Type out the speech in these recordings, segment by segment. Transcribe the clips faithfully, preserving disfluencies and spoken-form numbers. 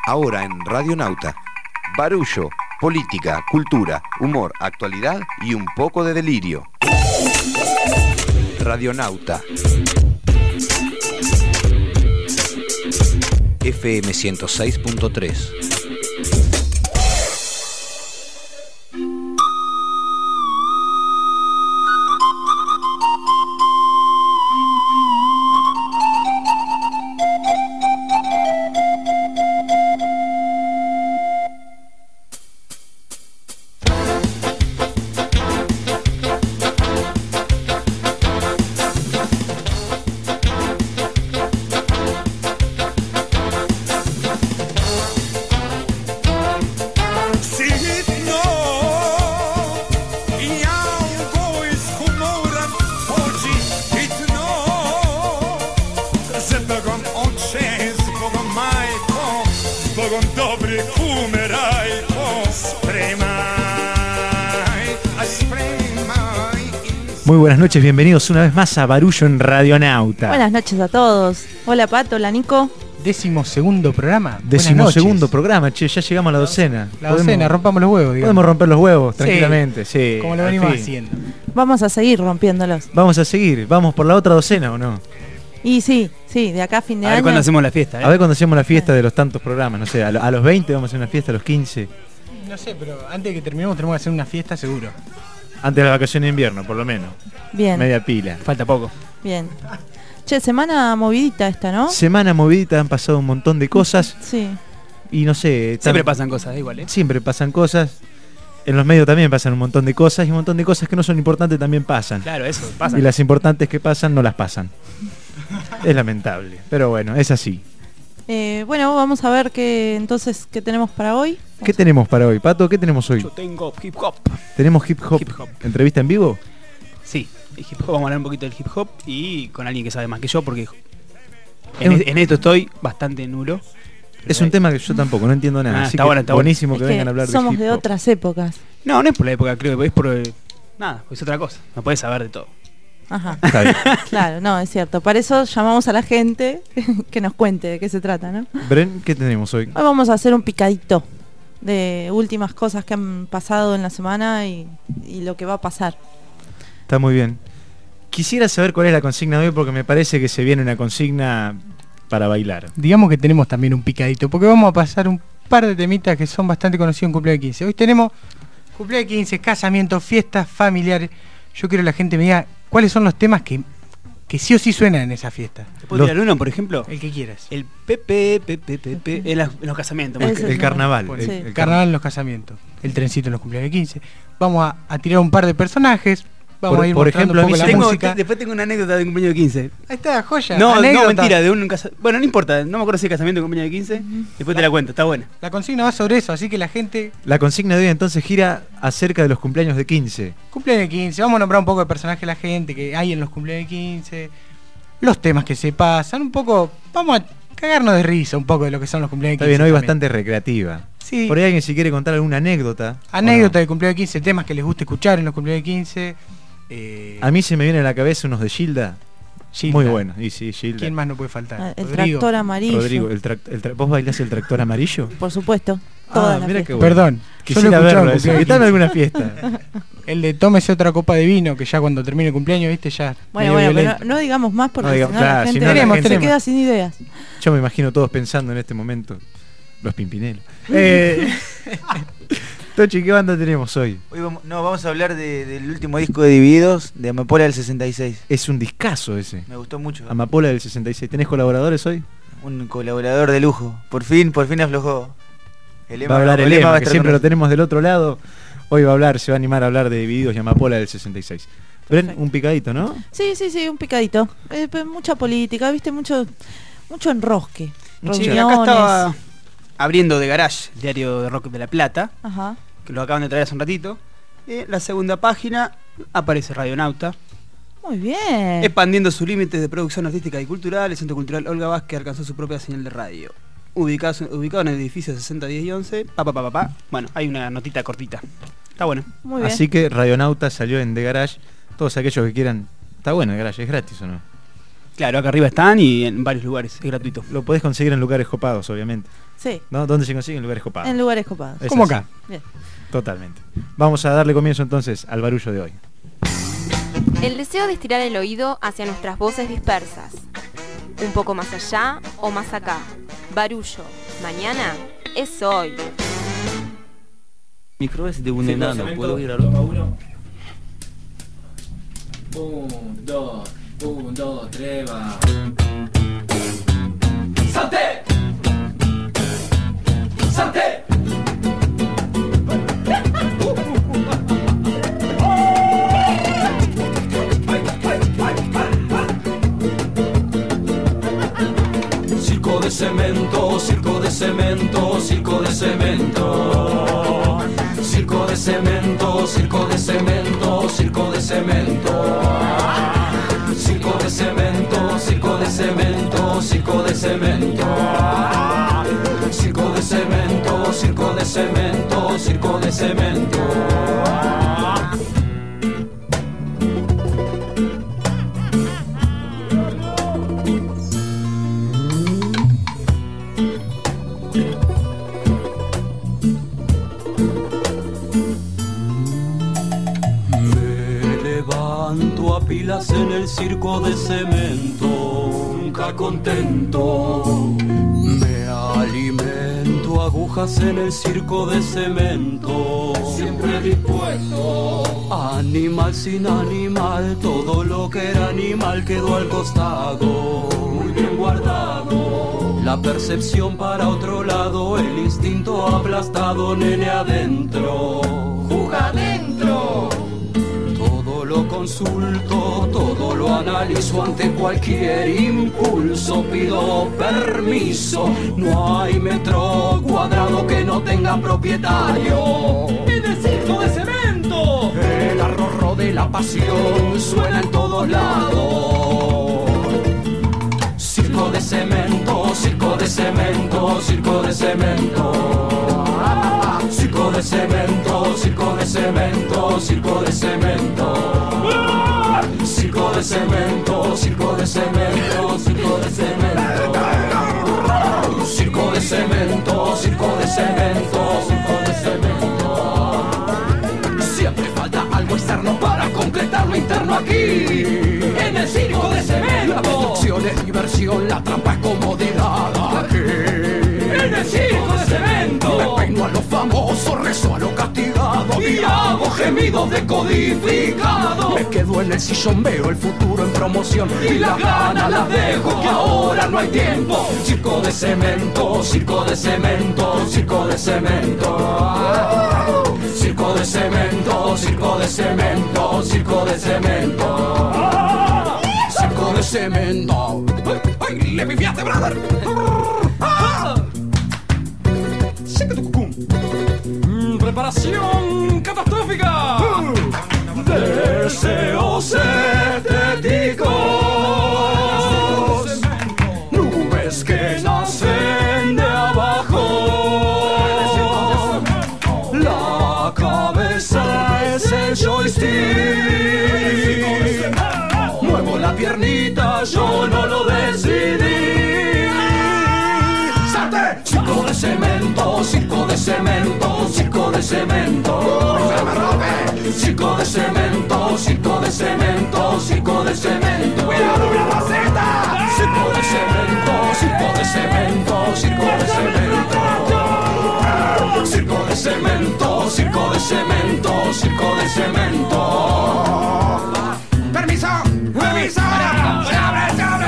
Ahora en Radionauta, barullo, política, cultura, humor, actualidad y un poco de delirio. Radionauta. F M ciento seis punto tres. Muy buenas noches, bienvenidos una vez más a Barullo en Radionauta. Buenas noches a todos. Hola Pato, hola Nico. Décimo segundo programa. Décimo segundo programa, che, ya llegamos a la docena. La podemos, docena, rompamos los huevos, digamos. Podemos romper los huevos, sí, tranquilamente, sí. Como lo venimos haciendo. Vamos a seguir rompiéndolos. Vamos a seguir, vamos por la otra docena o no. Y sí, sí, de acá a fin de a año. A ver cuándo hacemos la fiesta, ¿eh? A ver cuándo hacemos la fiesta de los tantos programas, no sé, a, a los veinte vamos a hacer una fiesta, a los quince. No sé, pero antes de que terminemos tenemos que hacer una fiesta seguro. Antes de la vacación de invierno, por lo menos. Bien. Media pila. Falta poco. Bien. Che, semana movidita esta, ¿no? Semana movidita, han pasado un montón de cosas. Sí. Y no sé... Siempre tan... pasan cosas, igual, ¿eh? Siempre pasan cosas. En los medios también pasan un montón de cosas. Y un montón de cosas que no son importantes también pasan. Claro, eso, pasan. Y las importantes que pasan no las pasan. Es lamentable. Pero bueno, es así. Eh, bueno, vamos a ver qué entonces qué tenemos para hoy. ¿Qué vamos tenemos para hoy, Pato? ¿Qué tenemos hoy? Yo tengo hip hop. ¿Tenemos hip hop? Hip hop. ¿Entrevista en vivo? Sí, el hip hop, vamos a hablar un poquito del hip hop y con alguien que sabe más que yo porque Es en, un- en esto estoy bastante nulo. Es un tema que yo tampoco no entiendo nada. Ah, así está que bueno, está buenísimo Es que que vengan a hablar somos de hip de hop. otras épocas. No, no es por la época, creo, es por... eh, nada, es otra cosa. No puedes saber de todo. Ajá. Está bien. Claro, no, es cierto. Para eso llamamos a la gente que nos cuente de qué se trata, ¿no? Bren, ¿qué tenemos hoy? Hoy vamos a hacer un picadito de últimas cosas que han pasado en la semana y, y lo que va a pasar. Está muy bien. Quisiera saber cuál es la consigna de hoy porque me parece que se viene una consigna para bailar. Digamos que tenemos también un picadito, porque vamos a pasar un par de temitas que son bastante conocidos en cumpleaños de quince. Hoy tenemos cumpleaños de quince, casamientos, fiestas familiares. Yo quiero que la gente me diga cuáles son los temas que, que sí o sí suenan en esa fiesta. ¿Te puedo tirar uno, por ejemplo? El que quieras. El Pepe, Pepe, Pepe, en, las- en los casamientos. más Ese que- El es carnaval. bueno, el, sí. el El carnaval en los casamientos. El trencito en los cumpleaños de quince. Vamos a, a tirar un par de personajes. Vamos Por- a ir por mostrando ejemplo, un a mí poco la se- Tengo- música. te- después tengo una anécdota de cumpleaños de quince. Ahí está, joya. No, anécdota. no, mentira, de un casamiento. Bueno, no importa, no me acuerdo si es casamiento o cumpleaños de quince. Después te la cuento, está buena. La consigna va sobre eso, así que la gente... La consigna de hoy entonces gira acerca de los cumpleaños de quince. Cumpleaños de quince, vamos a nombrar un poco de personajes de la gente que hay en los cumpleaños de quince, los temas que se pasan, un poco, vamos a cagarnos de risa un poco de lo que son los cumpleaños Está de quince. bien, hoy también. bastante recreativa. Sí, Por ahí alguien si quiere contar alguna anécdota. anécdota ¿o de cumpleaños de quince, temas que les gusta escuchar en los cumpleaños de quince. Eh, no? A mí se me viene a la cabeza unos de Gilda. Gilda. Muy buenos. Y sí, Gilda. ¿Quién más no puede faltar? Ah, El Rodrigo. tractor amarillo. Rodrigo, el trac- el tra- ¿vos bailás el tractor amarillo? Por supuesto. Toda Ah, la mira fiesta. qué bueno. Perdón, yo lo Quisiera he escuchado verlo en eso. cumpleaños de Invítame a quince. alguna fiesta. El de tómese otra copa de vino, que ya cuando termine el cumpleaños, viste, ya... Bueno, medio bueno, pero violento. no, no digamos más porque No digamos- si no claro, la si gente, no la se gente- queda sin ideas. Yo me imagino todos pensando en este momento. Los Pimpinelos. Eh, Tochi, ¿qué banda tenemos hoy? Hoy vamos, no, vamos a hablar de- del último disco de Divididos, de Amapola del sesenta y seis. Es un discazo ese. Me gustó mucho. Amapola del sesenta y seis. ¿Tenés colaboradores hoy? Un colaborador de lujo. Por fin, por fin aflojó. El Va a hablar no, el Ema Ema, va a que estar siempre con lo tenemos del otro lado. Hoy va a hablar, se va a animar a hablar de Divididos y Amapola del sesenta y seis. Bren, Perfecto. un picadito, ¿no? Sí, sí, sí, un picadito. Eh, pe- mucha política, viste, mucho mucho enrosque. Che, Reuniones. acá estaba abriendo de Garage, el diario de rock de La Plata, Ajá. que lo acaban de traer hace un ratito. En la segunda página aparece Radionauta, Muy bien. expandiendo sus límites de producción artística y cultural. El Centro Cultural Olga Vázquez alcanzó su propia señal de radio. Ubicado, ubicado en el edificio sesenta diez y once. Pa, pa, pa, pa, pa. Bueno, hay una notita cortita. Está bueno. Muy bien. Así que Radionauta salió en The Garage. Todos aquellos que quieran. Está bueno el Garage, ¿es gratis o no? Claro, acá arriba están y en varios lugares, es gratuito. Lo podés conseguir en lugares copados, obviamente. Sí. ¿No? ¿Dónde se consigue? En lugares copados. En lugares copados. Es Como así. acá. Bien. Totalmente. Vamos a darle comienzo entonces al barullo de hoy. El deseo de estirar el oído hacia nuestras voces dispersas. Un poco más allá o más acá. Barullo. Mañana es hoy. Micro es de un enano, ¿puedo ir al otro? Un, dos, un, dos, tres, va. ¡Salte! ¡Salte! Circo de cemento, circo de cemento, circo de cemento. Circo de cemento, circo de cemento, circo de cemento. Circo de cemento, circo de cemento, circo de cemento. Circo de cemento, circo de cemento, circo de cemento. Pilas en el circo de cemento, nunca contento. Me alimento, agujas en el circo de cemento, siempre dispuesto. Animal sin animal, todo lo que era animal quedó al costado, muy bien guardado. La percepción para otro lado, el instinto aplastado, nene adentro. ¡Juga adentro! Lo consulto, todo lo analizo ante cualquier impulso, pido permiso. No hay metro cuadrado que no tenga propietario. En el circo de cemento, el arrorro de la pasión suena en todos lados. Circo de cemento, circo de cemento, circo de cemento. Circo de cemento, circo de cemento, circo de cemento. Circo de cemento, circo de cemento, circo de cemento. Circo de cemento, circo de cemento, circo de cemento. Siempre falta algo externo para completar lo interno aquí. En el circo de cemento. La destrucción es diversión, la trampa es comodidad aquí. En el circo de cemento. Me peino a lo famoso, rezo a lo castigado y hago gemidos decodificados. Me quedo en el sillón, veo el futuro en promoción y las ganas las dejo, que ahora no hay tiempo. Circo de cemento, circo de cemento, circo de cemento. Circo de cemento, circo de cemento, circo de cemento. Circo de cemento. ¡Ay, ay! ¡Le pifiaste, brother! ¡Ah! Mm, preparación catastrófica. Deseos estéticos. Nubes que nacen de abajo. La cabeza es el joystick. Muevo la piernita, yo no lo decidí. Circo de cemento, circo de cemento, circo de cemento. Circo de cemento, circo de cemento, circo de cemento. ¡Cuidado, una maceta! Circo de cemento, circo de cemento, circo de cemento. Circo de cemento, circo de cemento, circo de cemento. ¡Permiso! ¡Permiso! ¡Abre, abre, abre!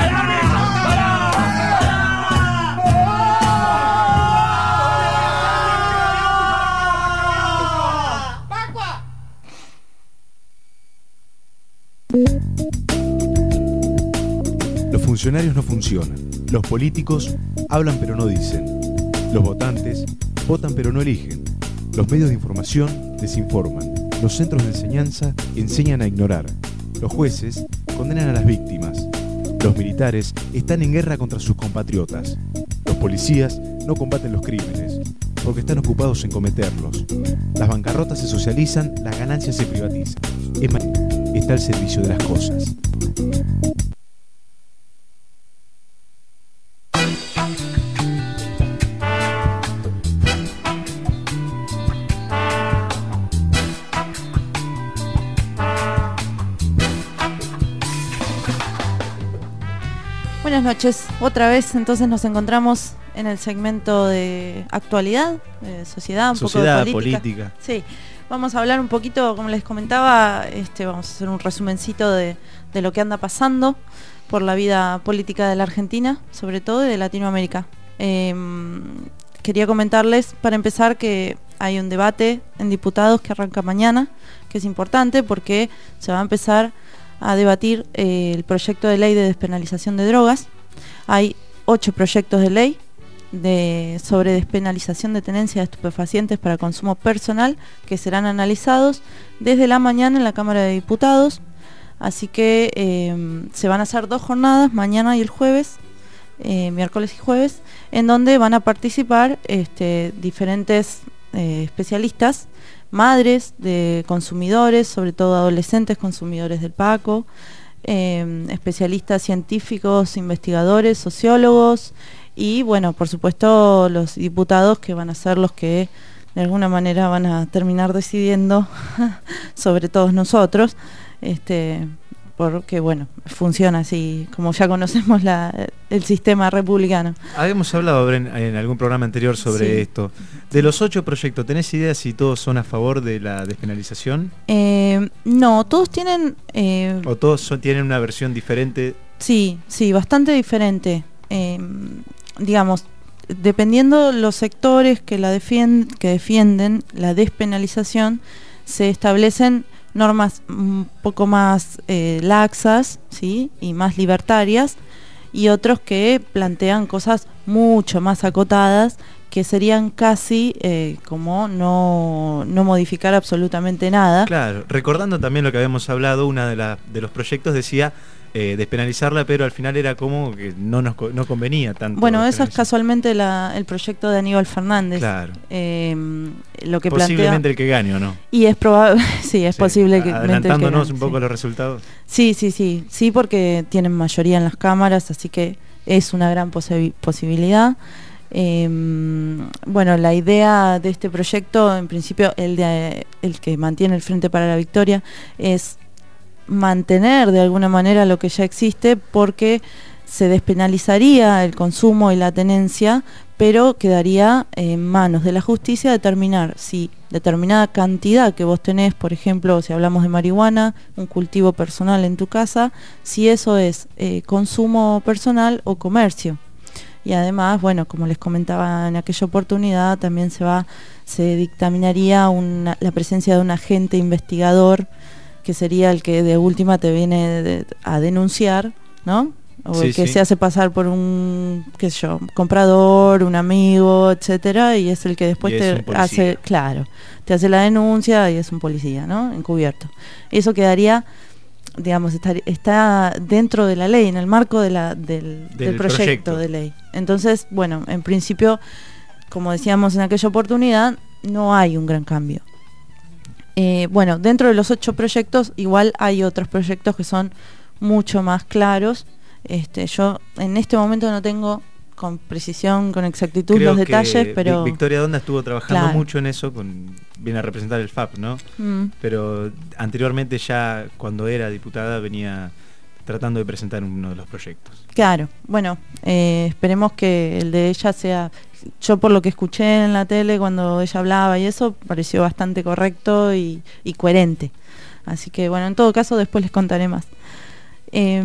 Los funcionarios no funcionan, los políticos hablan pero no dicen, los votantes votan pero no eligen, los medios de información desinforman, los centros de enseñanza enseñan a ignorar, los jueces condenan a las víctimas, los militares están en guerra contra sus compatriotas, los policías no combaten los crímenes porque están ocupados en cometerlos, las bancarrotas se socializan, las ganancias se privatizan, es más, está al servicio de las cosas. Buenas noches, otra vez entonces nos encontramos en el segmento de actualidad, de sociedad, un Sociedad, poco de política. política. Sí, vamos a hablar un poquito, como les comentaba, este, vamos a hacer un resumencito de, de lo que anda pasando por la vida política de la Argentina, sobre todo y de Latinoamérica. Eh, quería comentarles, para empezar, que hay un debate en diputados que arranca mañana, que es importante porque se va a empezar a debatir eh, el proyecto de ley de despenalización de drogas. Hay ocho proyectos de ley de, sobre despenalización de tenencia de estupefacientes para consumo personal que serán analizados desde la mañana en la Cámara de Diputados. Así que eh, se van a hacer dos jornadas, mañana y el jueves, eh, miércoles y jueves, en donde van a participar este, diferentes eh, especialistas, madres de consumidores, sobre todo adolescentes consumidores del Paco, eh, especialistas científicos, investigadores, sociólogos y, bueno, por supuesto los diputados, que van a ser los que de alguna manera van a terminar decidiendo sobre todos nosotros, este, porque, bueno, funciona así, como ya conocemos la, el sistema republicano. Habíamos hablado en, en algún programa anterior sobre Sí. esto. De los ocho proyectos, ¿tenés idea si todos son a favor de la despenalización? Eh, no, todos tienen... Eh, ¿O todos son- tienen una versión diferente? Sí, sí, bastante diferente. Eh, digamos, dependiendo los sectores que la defien- que defienden la despenalización, se establecen normas un poco más eh, laxas, ¿sí? Y más libertarias, y otros que plantean cosas mucho más acotadas, que serían casi eh, como no, no modificar absolutamente nada. Claro, recordando también lo que habíamos hablado, una de, la, de los proyectos decía eh, despenalizarla, pero al final era como que no nos co- no convenía tanto. Bueno, eso es despenalizar. casualmente la, el proyecto de Aníbal Fernández. Claro. Eh, lo que Posiblemente plantea... el que gane, ¿o no? Y es probable, sí, es Sí, posible que... adelantándonos que un poco gane, los resultados. sí. sí, sí, sí, sí, porque tienen mayoría en las cámaras, así que es una gran posi- posibilidad. Eh, bueno, la idea de este proyecto, en principio, el, de, el que mantiene el Frente para la Victoria, es mantener de alguna manera lo que ya existe, porque se despenalizaría el consumo y la tenencia, pero quedaría en manos de la justicia determinar si determinada cantidad que vos tenés, por ejemplo, si hablamos de marihuana, un cultivo personal en tu casa, si eso es eh, consumo personal o comercio. Y además, bueno, como les comentaba en aquella oportunidad, también se va, se dictaminaría una, la presencia de un agente investigador, que sería el que de última te viene de- a denunciar, ¿no? O Sí, el que sí. se hace pasar por un, qué sé yo, comprador, un amigo, etcétera, y es el que después Y es un te policía. hace, claro, te hace la denuncia y es un policía, ¿no? Encubierto. Eso quedaría, digamos, está, está dentro de la ley, en el marco de la, del, del Del proyecto, proyecto. de ley. Entonces, bueno, en principio, como decíamos en aquella oportunidad, no hay un gran cambio. Eh, bueno, dentro de los ocho proyectos, igual hay otros proyectos que son mucho más claros. Este, yo en este momento no tengo con precisión, con exactitud Creo los que detalles, Vi- pero Victoria Donda estuvo trabajando Claro. mucho en eso, con, viene a representar el F A P, ¿no? Mm. Pero anteriormente ya, cuando era diputada, venía tratando de presentar uno de los proyectos. claro, bueno, eh, esperemos que el de ella sea, yo por lo que escuché en la tele cuando ella hablaba y eso, pareció bastante correcto y, y coherente. Así que bueno, en todo caso después les contaré más. Eh,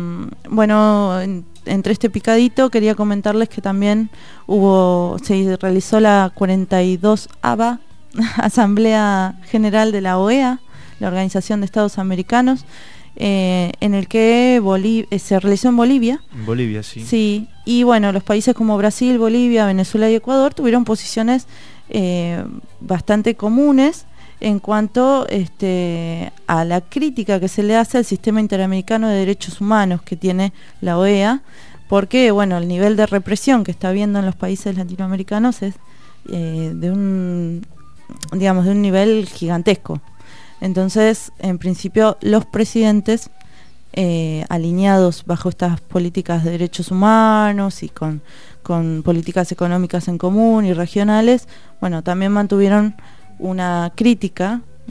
bueno, en- entre este picadito quería comentarles que también hubo, se realizó la cuarenta y dos ava Asamblea General de la O E A, la Organización de Estados Americanos, eh, en el que Boli- eh, se realizó en Bolivia. En Bolivia, sí. Sí, y bueno, los países como Brasil, Bolivia, Venezuela y Ecuador tuvieron posiciones eh, bastante comunes en cuanto este, a la crítica que se le hace al sistema interamericano de derechos humanos que tiene la O E A, porque bueno, el nivel de represión que está habiendo en los países latinoamericanos es eh, de un, digamos, de un nivel gigantesco. Entonces, en principio, los presidentes eh, alineados bajo estas políticas de derechos humanos y con, con políticas económicas en común y regionales, bueno, también mantuvieron una crítica, ¿no?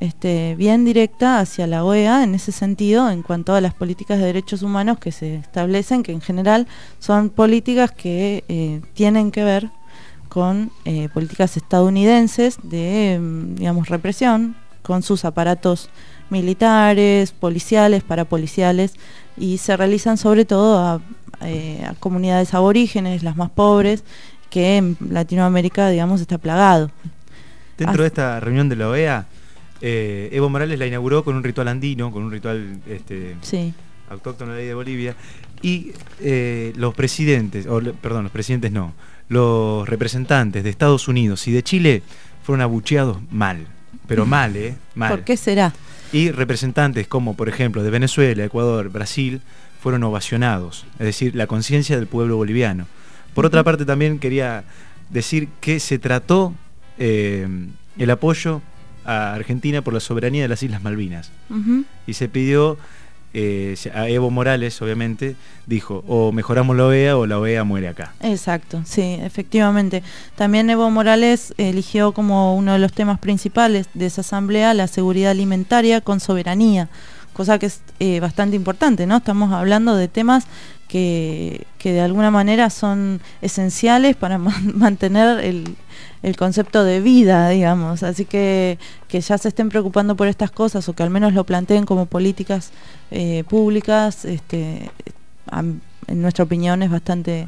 este, bien directa hacia la O E A en ese sentido, en cuanto a las políticas de derechos humanos que se establecen, que en general son políticas que eh, tienen que ver con eh, políticas estadounidenses de, digamos, represión, con sus aparatos militares, policiales, parapoliciales, y se realizan sobre todo a, eh, a comunidades aborígenes, las más pobres, que en Latinoamérica, digamos, está plagado. Dentro Así. de esta reunión de la O E A, eh, Evo Morales la inauguró con un ritual andino, con un ritual este, sí. autóctono de ahí de Bolivia, y eh, los presidentes, o perdón, los presidentes no, los representantes de Estados Unidos y de Chile fueron abucheados mal, pero mal, ¿eh? Mal. ¿Por qué será? Y representantes como, por ejemplo, de Venezuela, Ecuador, Brasil, fueron ovacionados, es decir, la conciencia del pueblo boliviano. Por uh-huh. otra parte, también quería decir que se trató eh, el apoyo a Argentina por la soberanía de las Islas Malvinas. Uh-huh. Y se pidió, eh, a Evo Morales, obviamente, dijo, o mejoramos la O E A o la O E A muere acá. Exacto, sí, efectivamente. También Evo Morales eligió como uno de los temas principales de esa asamblea la seguridad alimentaria con soberanía, cosa que es eh, bastante importante, ¿no? Estamos hablando de temas que, que de alguna manera son esenciales para man- mantener el, el concepto de vida, digamos. Así que que ya se estén preocupando por estas cosas, o que al menos lo planteen como políticas eh, públicas, este, a, en nuestra opinión es bastante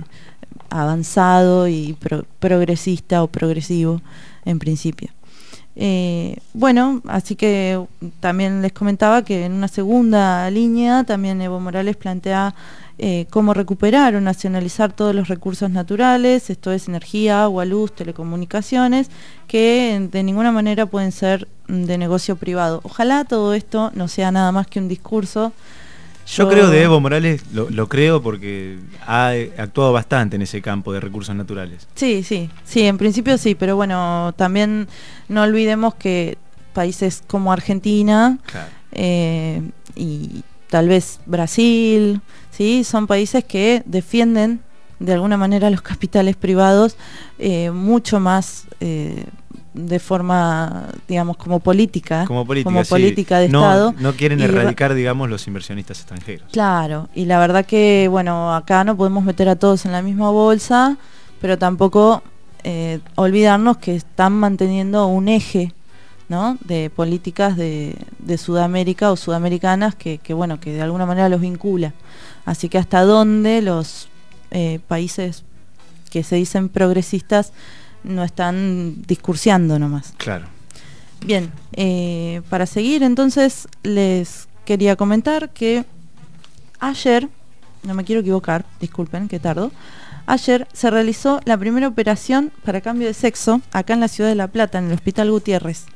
avanzado y pro- progresista o progresivo en principio. Eh, bueno, así que también les comentaba que en una segunda línea también Evo Morales plantea eh, cómo recuperar o nacionalizar todos los recursos naturales, esto es energía, agua, luz, telecomunicaciones, que de ninguna manera pueden ser de negocio privado. Ojalá todo esto no sea nada más que un discurso. Yo, Yo creo de Evo Morales, lo, lo creo porque ha actuado bastante en ese campo de recursos naturales. Sí, sí, sí, en principio sí, pero bueno, también no olvidemos que países como Argentina claro. eh, y tal vez Brasil, sí, son países que defienden de alguna manera los capitales privados eh, mucho más eh, de forma, digamos, como política, como política, como sí. política de no, Estado. No quieren y, erradicar, digamos, los inversionistas extranjeros. Claro, y la verdad que, bueno, acá no podemos meter a todos en la misma bolsa, pero tampoco eh, olvidarnos que están manteniendo un eje, ¿no?, de políticas de, de Sudamérica o sudamericanas que, que, bueno, que de alguna manera los vincula. Así que hasta dónde los eh, países que se dicen progresistas no están discursiando nomás. Claro. Bien, eh, para seguir entonces les quería comentar que ayer, no me quiero equivocar, disculpen que tardo, ayer se realizó la primera operación para cambio de sexo acá en la ciudad de La Plata, en el Hospital Gutiérrez.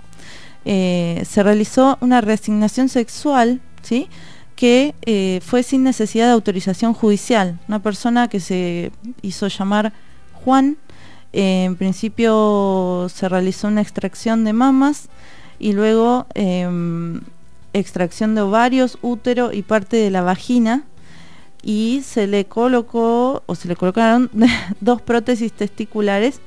Eh, se realizó una reasignación sexual, ¿sí?, que eh, fue sin necesidad de autorización judicial. Una persona que se hizo llamar Juan, Eh, en principio se realizó una extracción de mamas y luego eh, extracción de ovarios, útero y parte de la vagina, y se le colocó o se le colocaron dos prótesis testiculares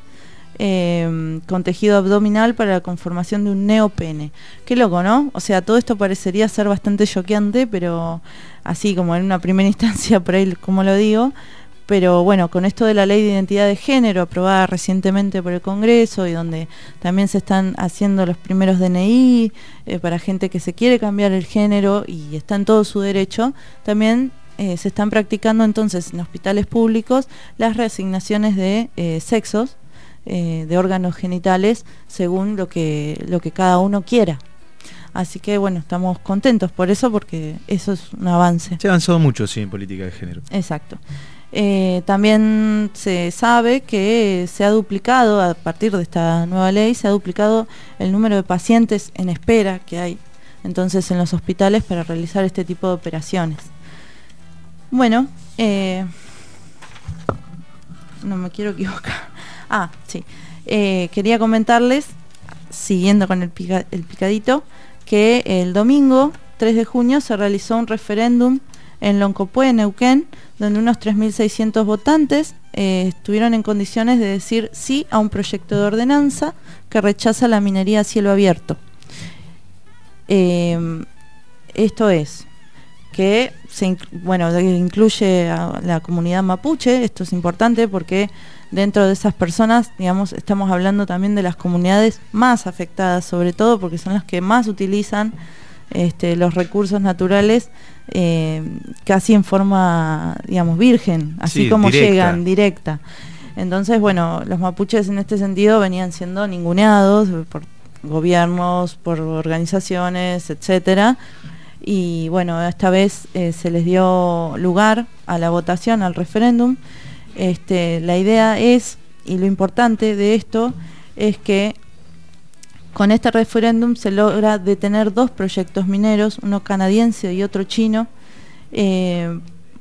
eh, con tejido abdominal para la conformación de un neopene. Qué loco, ¿no? O sea, todo esto parecería ser bastante choqueante, pero así como en una primera instancia por ahí como lo digo. Pero bueno, con esto de la ley de identidad de género aprobada recientemente por el Congreso, y donde también se están haciendo los primeros D N I eh, para gente que se quiere cambiar el género y está en todo su derecho, también eh, se están practicando entonces en hospitales públicos las reasignaciones de eh, sexos, eh, de órganos genitales, según lo que, lo que cada uno quiera. Así que bueno, estamos contentos por eso, porque eso es un avance. Se ha avanzado mucho, sí, en política de género. Exacto. Eh, también se sabe que se ha duplicado, a partir de esta nueva ley, se ha duplicado el número de pacientes en espera que hay entonces en los hospitales para realizar este tipo de operaciones. Bueno, eh, no me quiero equivocar. Ah, sí. Eh, quería comentarles, siguiendo con el, pica, el picadito, que el domingo tres de junio se realizó un referéndum en Loncopué, Neuquén, donde unos tres mil seiscientos votantes eh, estuvieron en condiciones de decir sí a un proyecto de ordenanza que rechaza la minería a cielo abierto. Eh, esto es que se, bueno, incluye a la comunidad mapuche. Esto es importante porque dentro de esas personas, digamos, estamos hablando también de las comunidades más afectadas, sobre todo porque son las que más utilizan este, los recursos naturales eh, casi en forma, digamos, virgen, así sí, como directa. llegan, directa. Entonces, bueno, los mapuches en este sentido venían siendo ninguneados por gobiernos, por organizaciones, etcétera. Y bueno, esta vez eh, se les dio lugar a la votación, al referéndum. Este, la idea es, y lo importante de esto, es que con este referéndum se logra detener dos proyectos mineros, uno canadiense y otro chino, eh,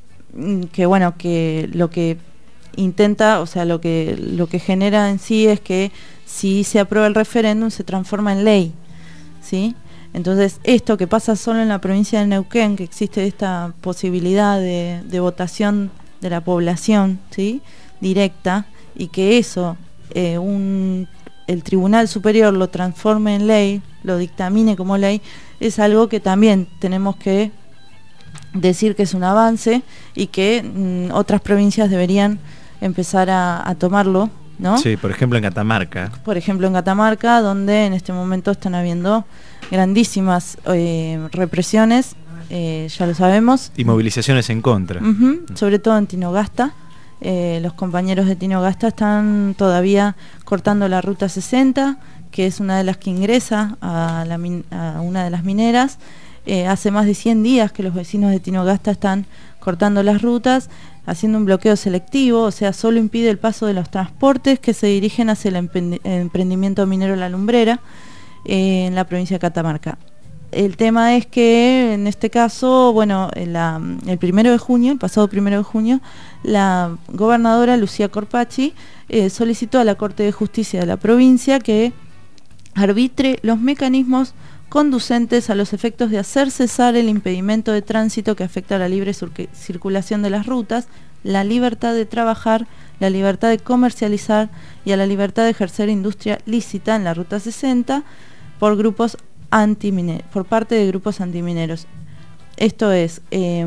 que bueno, que lo que intenta, o sea, lo que, lo que genera en sí es que si se aprueba el referéndum se transforma en ley, ¿sí? Entonces, esto que pasa solo en la provincia de Neuquén, que existe esta posibilidad de, de votación de la población, ¿sí?, directa, y que eso, eh, un, el Tribunal Superior lo transforme en ley, lo dictamine como ley, es algo que también tenemos que decir que es un avance y que mm, otras provincias deberían empezar a, a tomarlo, ¿no? Sí, por ejemplo en Catamarca. Por ejemplo en Catamarca, donde en este momento están habiendo grandísimas eh, represiones, eh, ya lo sabemos. Y movilizaciones en contra. Uh-huh, sobre todo en Tinogasta. Eh, los compañeros de Tinogasta están todavía cortando la ruta sesenta, que es una de las que ingresa a, la min- a una de las mineras. Eh, hace más de cien días que los vecinos de Tinogasta están cortando las rutas, haciendo un bloqueo selectivo, o sea, solo impide el paso de los transportes que se dirigen hacia el emprendi- emprendimiento minero La Lumbrera, eh, en la provincia de Catamarca. El tema es que en este caso, bueno, la, el primero de junio, el pasado primero de junio, la gobernadora Lucía Corpacci eh, solicitó a la Corte de Justicia de la provincia que arbitre los mecanismos conducentes a los efectos de hacer cesar el impedimento de tránsito que afecta a la libre circulación de las rutas, la libertad de trabajar, la libertad de comercializar y a la libertad de ejercer industria lícita en la ruta sesenta por grupos antimineros, por parte de grupos antimineros. Esto es eh,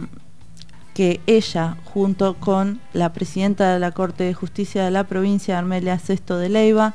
que ella, junto con la presidenta de la Corte de Justicia de la provincia, Armelia Sesto de Leiva,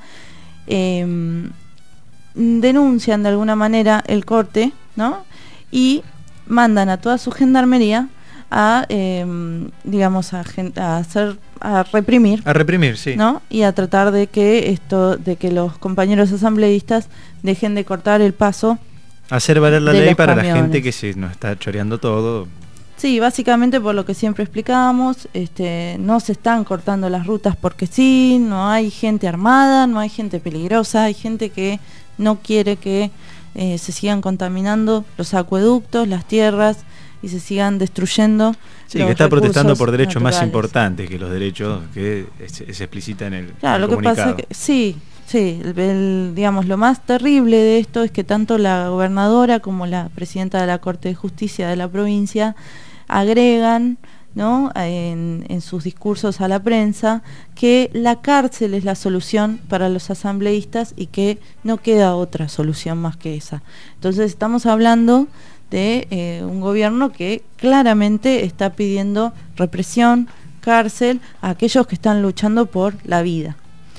eh, denuncian de alguna manera el corte, ¿no? Y mandan a toda su gendarmería a, eh, digamos, a, a hacer, a reprimir, a reprimir, sí, ¿no? Y a tratar de que esto, de que los compañeros asambleístas dejen de cortar el paso, hacer valer la ley para camiones. La gente que se nos está choreando todo. Sí, básicamente por lo que siempre explicábamos, este, no se están cortando las rutas porque sí, no hay gente armada, no hay gente peligrosa, hay gente que no quiere que eh, se sigan contaminando los acueductos, las tierras y se sigan destruyendo. Sí, que está protestando por derechos naturales más importantes que los derechos que se, se explicitan en el, claro, el lo comunicado. Que pasa es que, sí, sí, el, el, digamos, lo más terrible de esto es que tanto la gobernadora como la presidenta de la Corte de Justicia de la provincia agregan, ¿no?, en, en sus discursos a la prensa que la cárcel es la solución para los asambleístas y que no queda otra solución más que esa. Entonces estamos hablando de eh, un gobierno que claramente está pidiendo represión, cárcel a aquellos que están luchando por la vida.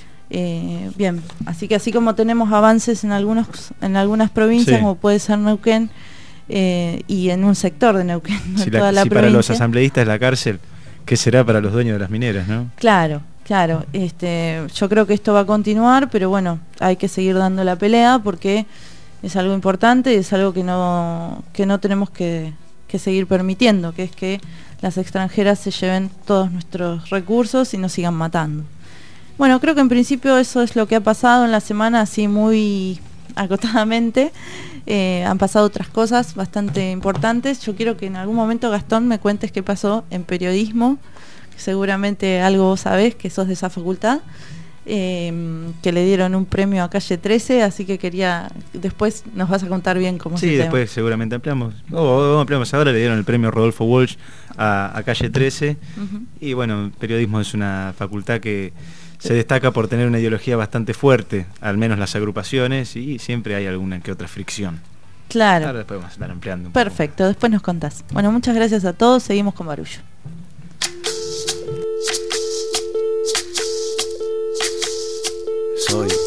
Eh, bien, así que así como tenemos avances en algunos en algunas provincias, sí, como puede ser Neuquén, Eh, y en un sector de Neuquén, no si en toda la, la si provincia. Para los asambleístas la cárcel, ¿qué será para los dueños de las mineras, no? Claro, claro. Este, yo creo que esto va a continuar, pero bueno, hay que seguir dando la pelea porque es algo importante y es algo que no, que no tenemos que, que seguir permitiendo, que es que las extranjeras se lleven todos nuestros recursos y nos sigan matando. Bueno, creo que en principio eso es lo que ha pasado en la semana, así muy acotadamente. Eh, han pasado otras cosas bastante importantes. Yo quiero que en algún momento, Gastón, me cuentes qué pasó en periodismo, que seguramente algo vos sabés, que sos de esa facultad, eh, que le dieron un premio a Calle trece, así que quería, después nos vas a contar bien cómo se Sí, después tema. Seguramente ampliamos. Oh, ampliamos ahora, le dieron el premio Rodolfo Walsh a, a Calle trece, uh-huh. Y bueno, periodismo es una facultad que se destaca por tener una ideología bastante fuerte, al menos las agrupaciones, y siempre hay alguna que otra fricción. Claro. Ahora después vamos a estar ampliando un Perfecto, después nos contás. Bueno, muchas gracias a todos, seguimos con Barullo. Soy,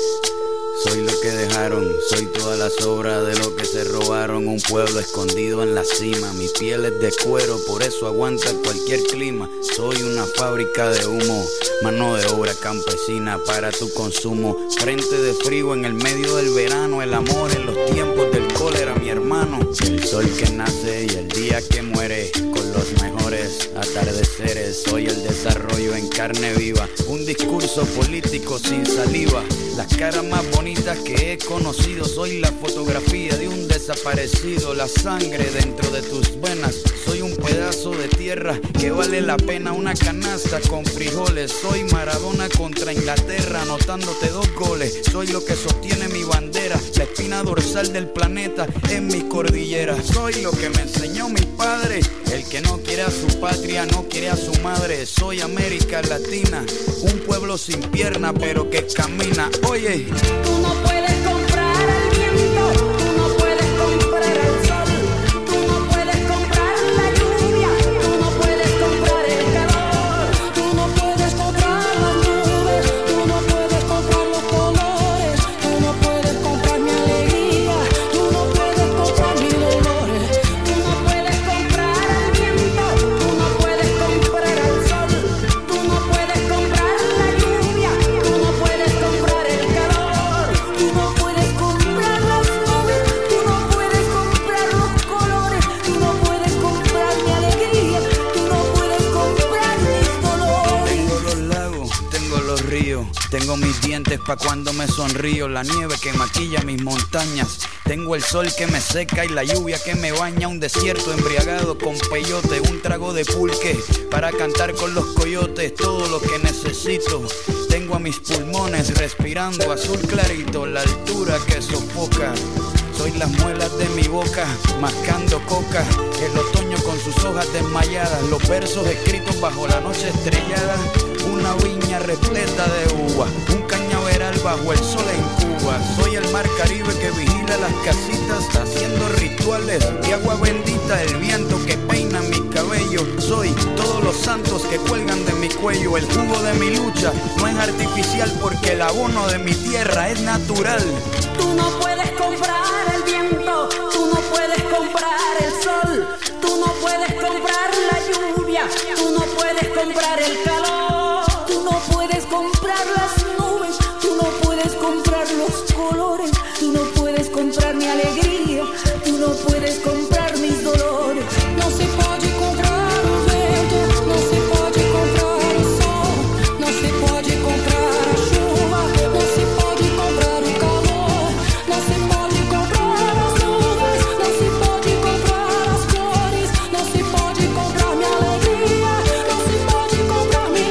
soy lo que dejaron, soy toda la sobra de lo que se robaron. Un pueblo escondido en la cima, mi piel es de cuero, por eso aguanta cualquier clima. Soy una fábrica de humo, mano de obra campesina para tu consumo. Frente de frío en el medio del verano, el amor en los tiempos del cólera, mi hermano. El sol que nace y el día que muere, con los mejores atardeceres. Soy el desarrollo en carne viva, un discurso político sin saliva. Las caras más bonitas que he conocido, soy la fotografía de un desaparecido. La sangre dentro de tus venas, soy un pedazo de tierra que vale la pena una canasta con frijoles. Soy Maradona contra Inglaterra, anotándote dos goles. Soy lo que sostiene mi bandera, la espina dorsal del planeta en mis cordilleras. Soy lo que me enseñó mi padre, el que no quiere a su patria, no quiere a su madre. Soy América Latina, un pueblo sin pierna pero que camina. Oye, tú no puedes comprar el viento, tú no puedes comprar el sol, tú no puedes comprar la lluvia, tú no puedes comprar el calor, tú no puedes comprar las nubes, tú no puedes comprar los colores, tú no puedes comprar mi alegría, tú no puedes comprar mis dolores, tú no puedes comprar el viento, tú no puedes comprar el sol, tú no puedes comprar la lluvia, tú no puedes comprar el calor, tú no puedes comprar las nubes, tú no puedes comprar los colores, tú no puedes comprar mi alegría, tú no puedes comprar mis dolores. tengo los lagos, tengo los ríos, tengo mis dientes pa' cuando me sonrío, la nieve que maquilla mis montañas, tengo el sol que me seca y la lluvia que me baña, un desierto embriagado con peyote, un trago de pulque para cantar con los coyotes, todo lo que necesito. Tengo a mis pulmones respirando azul clarito, la altura que sofoca. Soy las muelas de mi boca, mascando coca. El otoño con sus hojas desmayadas, los versos escritos bajo la noche estrellada. Una viña repleta de uva, un cañaveral bajo el sol en Cuba. Soy el mar Caribe que vigila las casitas, haciendo rituales de agua bendita. El viento que peina mi cabello, soy todos los santos que cuelgan de mi cuello. El jugo de mi lucha no es artificial, porque el abono de mi tierra es natural. Tú no puedes comprar el viento, tú no puedes comprar el sol, tú no puedes comprar la lluvia, tú no puedes comprar el calor, tú no puedes comprar las nubes, tú no puedes comprar los colores, tú no puedes comprar mi alegría, tú no puedes comprar mis dolores. No se puede comprar el vento, no se puede comprar el sol, no se puede comprar la chuva, no se puede comprar el calor, no se puede comprar las nubes, no se puede comprar las flores, no se puede comprar mi alegría, no se puede comprar mi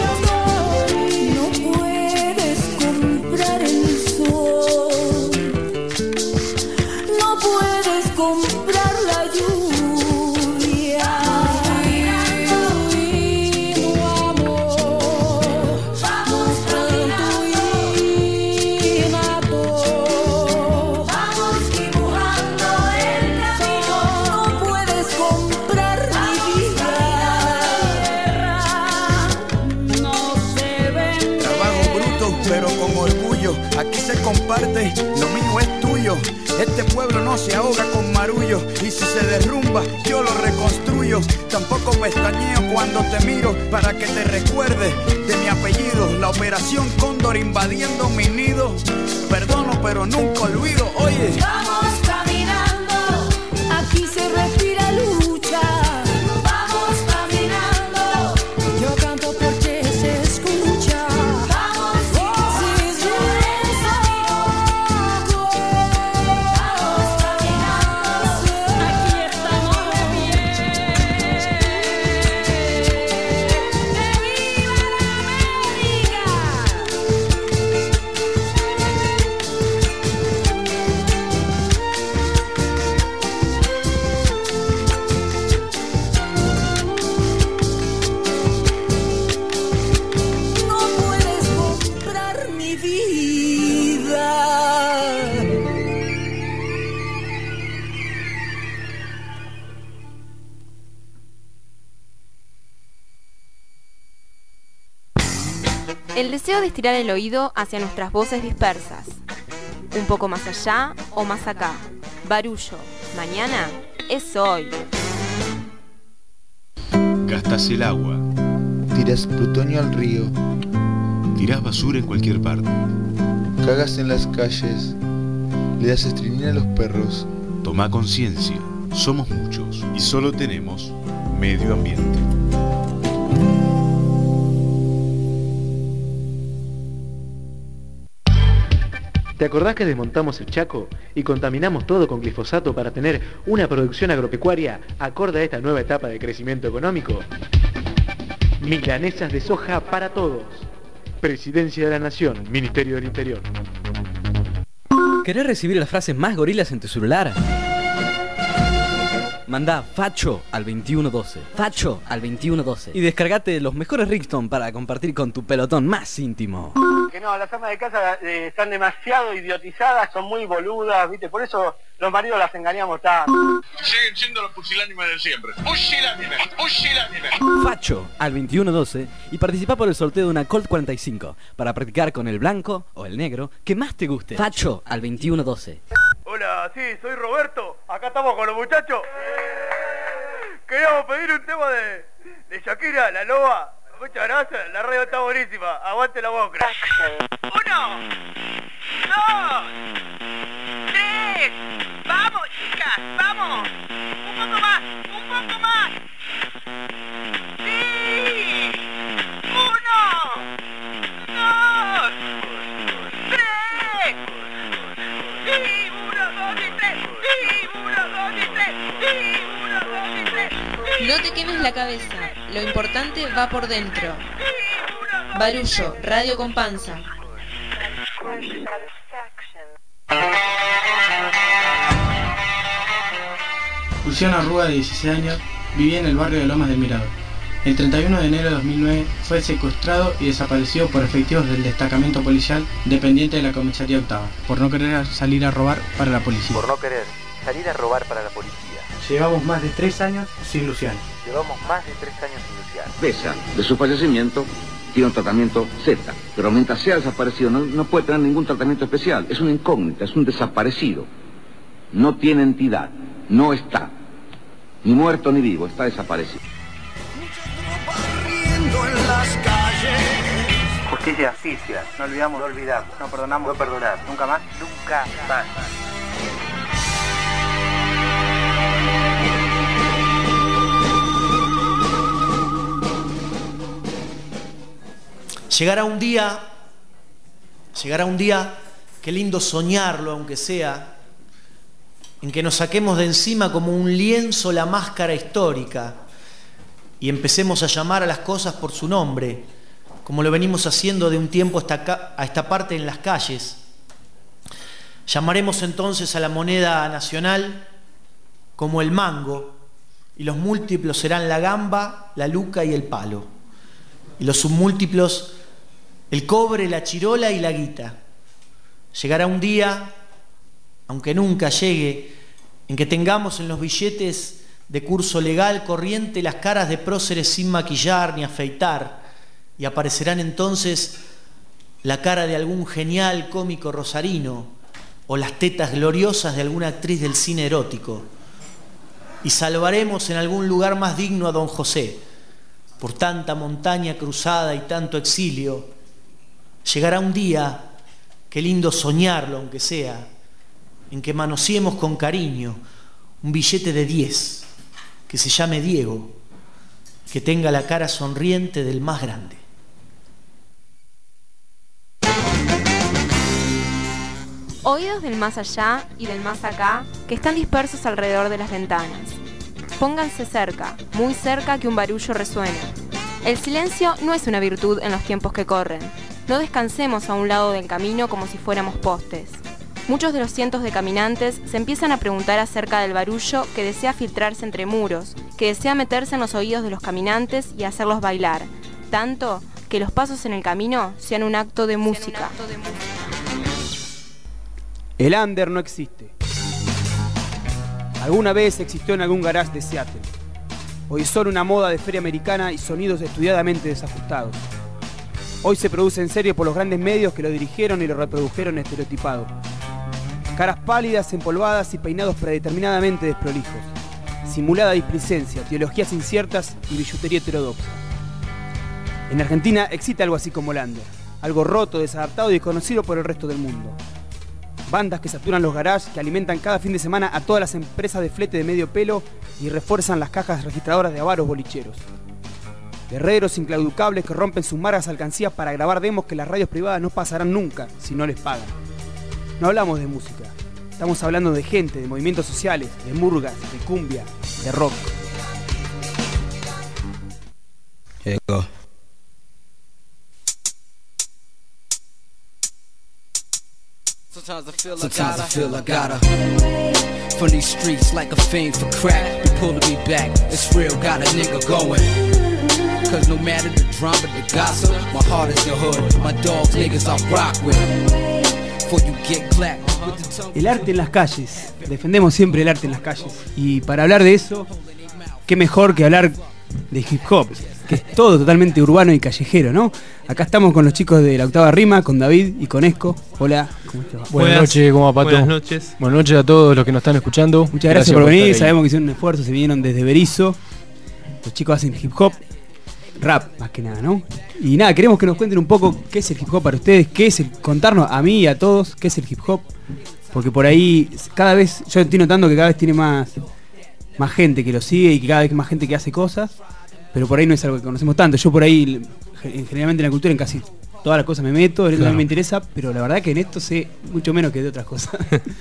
dolor. No puedes comprar el sol, no puedes comprar la lluvia. Vamos caminando, vamos dibujando el camino. No puedes comprar mi vida, no se vende. Trabajo bruto pero con orgullo, aquí se comparte, lo mío es tuyo. Este pueblo no se ahoga con marullo, y si se derrumba yo lo reconstruyo. Tampoco pestañeo cuando te miro para que te recuerde de mi apellido. La operación Cóndor invadiendo mi nido, perdono pero nunca olvido. Oye, Vamos caminando, aquí se respira lucha. Vamos caminando, yo canto porque se escucha. Vamos sin silencio, vamos caminando, aquí estamos de pie. ¡Que viva la América! El deseo de estirar el oído hacia nuestras voces dispersas. Un poco más allá o más acá. Barullo, mañana es hoy. Gastás el agua. Tiras plutonio al río. Tirás basura en cualquier parte. Cagas en las calles. Le das estrinina a los perros. Toma conciencia. Somos muchos y solo tenemos medio ambiente. ¿Te acordás que desmontamos el Chaco y contaminamos todo con glifosato para tener una producción agropecuaria acorde a esta nueva etapa de crecimiento económico? Milanesas de soja para todos. Presidencia de la Nación, Ministerio del Interior. ¿Querés recibir las frases más gorilas en tu celular? Mandá facho al veintiuno doce. Facho al veintiuno doce. Y descargate los mejores ringtones para compartir con tu pelotón más íntimo. Que no, las amas de casa eh, están demasiado idiotizadas, son muy boludas, ¿viste? Por eso los maridos las engañamos tanto. Siguen siendo los pusilánimes de siempre. Pusilánimes, pusilánimes. Facho al veintiuno doce y participa por el sorteo de una Colt cuarenta y cinco para practicar con el blanco o el negro que más te guste. Facho al veintiuno doce. Hola, sí, soy Roberto. Acá estamos con los muchachos. Queríamos pedir un tema de, de Shakira, La Loba. Muchas gracias, la radio está buenísima. Aguante la boca. Uno, dos, tres. Vamos, chicas, vamos. Un poco más, un poco más. Sí. Uno, dos, tres. Sí, uno, dos y tres. Sí, uno, dos y tres. Sí, uno, dos y tres. No te quemes la cabeza, lo importante va por dentro. Barullo, radio con panza. Luciano Arrúa, de dieciséis años, vivía en el barrio de Lomas del Mirador. El treinta y uno de enero de dos mil nueve fue secuestrado y desaparecido por efectivos del destacamento policial dependiente de la comisaría octava, por no querer salir a robar para la policía. Por no querer salir a robar para la policía. Llevamos más de tres años sin Luciano. Llevamos más de tres años sin Luciano. Pesa de su fallecimiento, tiene un tratamiento Z, pero mientras sea desaparecido no, no puede tener ningún tratamiento especial. Es una incógnita, es un desaparecido. No tiene entidad, no está. Ni muerto ni vivo, está desaparecido. Justicia, justicia, no olvidamos, no olvidamos, no perdonamos, no perdonar, nunca más, nunca más. Llegará un día, llegará un día, qué lindo soñarlo aunque sea, en que nos saquemos de encima como un lienzo la máscara histórica y empecemos a llamar a las cosas por su nombre, como lo venimos haciendo de un tiempo hasta acá, a esta parte en las calles. Llamaremos entonces a la moneda nacional como el mango, y los múltiplos serán la gamba, la luca y el palo, y los submúltiplos el cobre, la chirola y la guita. Llegará un día, aunque nunca llegue, en que tengamos en los billetes de curso legal corriente las caras de próceres sin maquillar ni afeitar, y aparecerán entonces la cara de algún genial cómico rosarino o las tetas gloriosas de alguna actriz del cine erótico, y salvaremos en algún lugar más digno a don José. Por tanta montaña cruzada y tanto exilio, llegará un día, qué lindo soñarlo aunque sea, en que manoseemos con cariño un billete de diez, que se llame Diego, que tenga la cara sonriente del más grande. Oídos del más allá y del más acá que están dispersos alrededor de las ventanas. Pónganse cerca, muy cerca, que un barullo resuene. El silencio no es una virtud en los tiempos que corren. No descansemos a un lado del camino como si fuéramos postes. Muchos de los cientos de caminantes se empiezan a preguntar acerca del barullo que desea filtrarse entre muros, que desea meterse en los oídos de los caminantes y hacerlos bailar, tanto que los pasos en el camino sean un acto de música. El under no existe. Alguna vez existió en algún garage de Seattle. Hoy es solo una moda de feria americana y sonidos estudiadamente desajustados. Hoy se produce en serio por los grandes medios que lo dirigieron y lo reprodujeron estereotipado. Caras pálidas, empolvadas y peinados predeterminadamente desprolijos. Simulada displicencia, teologías inciertas y billutería heterodoxa. En Argentina existe algo así como Lander, algo roto, desadaptado y desconocido por el resto del mundo. Bandas que saturan los garages, que alimentan cada fin de semana a todas las empresas de flete de medio pelo y refuerzan las cajas registradoras de avaros bolicheros. Guerreros inclaudicables que rompen sus margas alcancías para grabar demos que las radios privadas no pasarán nunca si no les pagan. No hablamos de música, estamos hablando de gente, de movimientos sociales, de murgas, de cumbia, de rock. Here you go. Sometimes I feel like Sometimes I feel I gotta from these streets like a fiend for crack. You pulling me back, it's real, got a nigga going. Cause no matter the drama, the gossip, my heart is the hood, my dogs, niggas I rock with. Before you get clapped. El arte en las calles, defendemos siempre el arte en las calles. Y para hablar de eso, qué mejor que hablar de hip hop, que es todo totalmente urbano y callejero, ¿no? Acá estamos con los chicos de La Octava Rima, con David y con Esco. Hola, ¿cómo estás? Buenas noches, ¿cómo va, Pato? Buenas noches. Buenas noches a todos los que nos están escuchando. Muchas gracias, gracias por, por venir, sabemos que hicieron un esfuerzo, se vinieron desde Berizo. Los chicos hacen hip hop, rap más que nada, ¿no? Y nada, queremos que nos cuenten un poco qué es el hip hop para ustedes, qué es el, contarnos a mí y a todos qué es el hip hop, porque por ahí cada vez, yo estoy notando que cada vez tiene más, más gente que lo sigue y que cada vez más gente que hace cosas, pero por ahí no es algo que conocemos tanto. Yo por ahí, generalmente en la cultura, en casi todas las cosas me meto, en esto claro. me interesa, pero la verdad que en esto sé mucho menos que de otras cosas.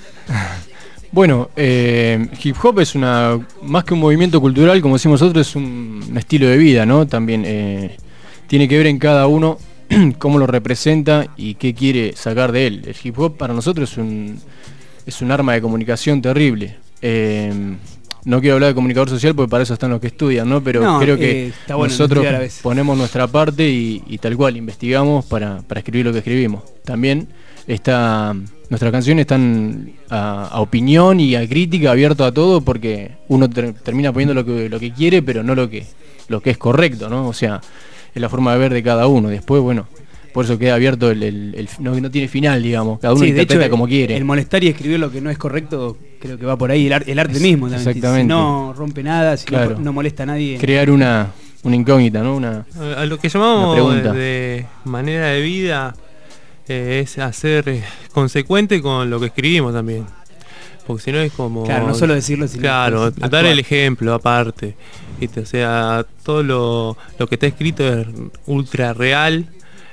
Bueno, eh, hip hop es una más que un movimiento cultural, como decimos nosotros, es un, un estilo de vida, ¿no? También eh, tiene que ver en cada uno cómo lo representa y qué quiere sacar de él. El hip hop para nosotros es un, es un arma de comunicación terrible. Eh, no quiero hablar de comunicador social porque para eso están los que estudian, ¿no? Pero no, creo que eh, bueno nosotros ponemos nuestra parte y, y tal cual, investigamos para, para escribir lo que escribimos. También está... Nuestras canciones están a, a opinión y a crítica, abierto a todo, porque uno ter, termina poniendo lo que, lo que quiere, pero no lo que, lo que es correcto, ¿no? O sea, es la forma de ver de cada uno. Después, bueno, por eso queda abierto el... el, el no, no tiene final, digamos. Cada uno sí, interpreta hecho, como quiere. El molestar y escribir lo que no es correcto, creo que va por ahí. El, ar, el arte es, mismo también. Exactamente. Si no rompe nada, si claro. no, no molesta a nadie. Crear una, una incógnita, ¿no? Una, a lo que llamamos de, de manera de vida... Eh, es hacer eh, consecuente con lo que escribimos también, porque si no es como claro, no solo decirlo sino claro, actuar. Dar el ejemplo aparte, ¿viste? O sea, todo lo, lo que está escrito es ultra real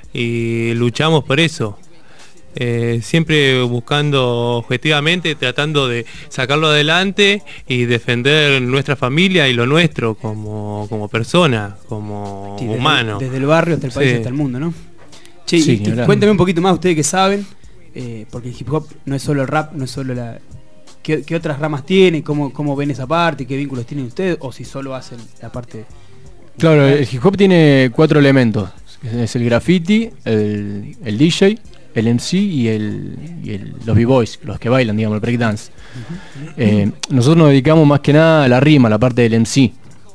y luchamos por eso, eh, siempre buscando objetivamente, tratando de sacarlo adelante y defender nuestra familia y lo nuestro como, como persona, como sí, desde, humano, desde el barrio hasta el país, sí. hasta el mundo, ¿no? Che, sí, y, cuéntame un poquito más, ustedes que saben, eh, porque el hip hop no es solo el rap, no es solo la... ¿Qué, qué otras ramas tiene? ¿Cómo, ¿Cómo ven esa parte? ¿Qué vínculos tienen ustedes? ¿O si solo hacen la parte...? Claro, el hip hop tiene cuatro elementos. Es el graffiti, el, el D J, el M C y, el, y el, los b-boys, los que bailan, digamos, el breakdance. Uh-huh. eh, nosotros nos dedicamos más que nada a la rima, a la parte del M C.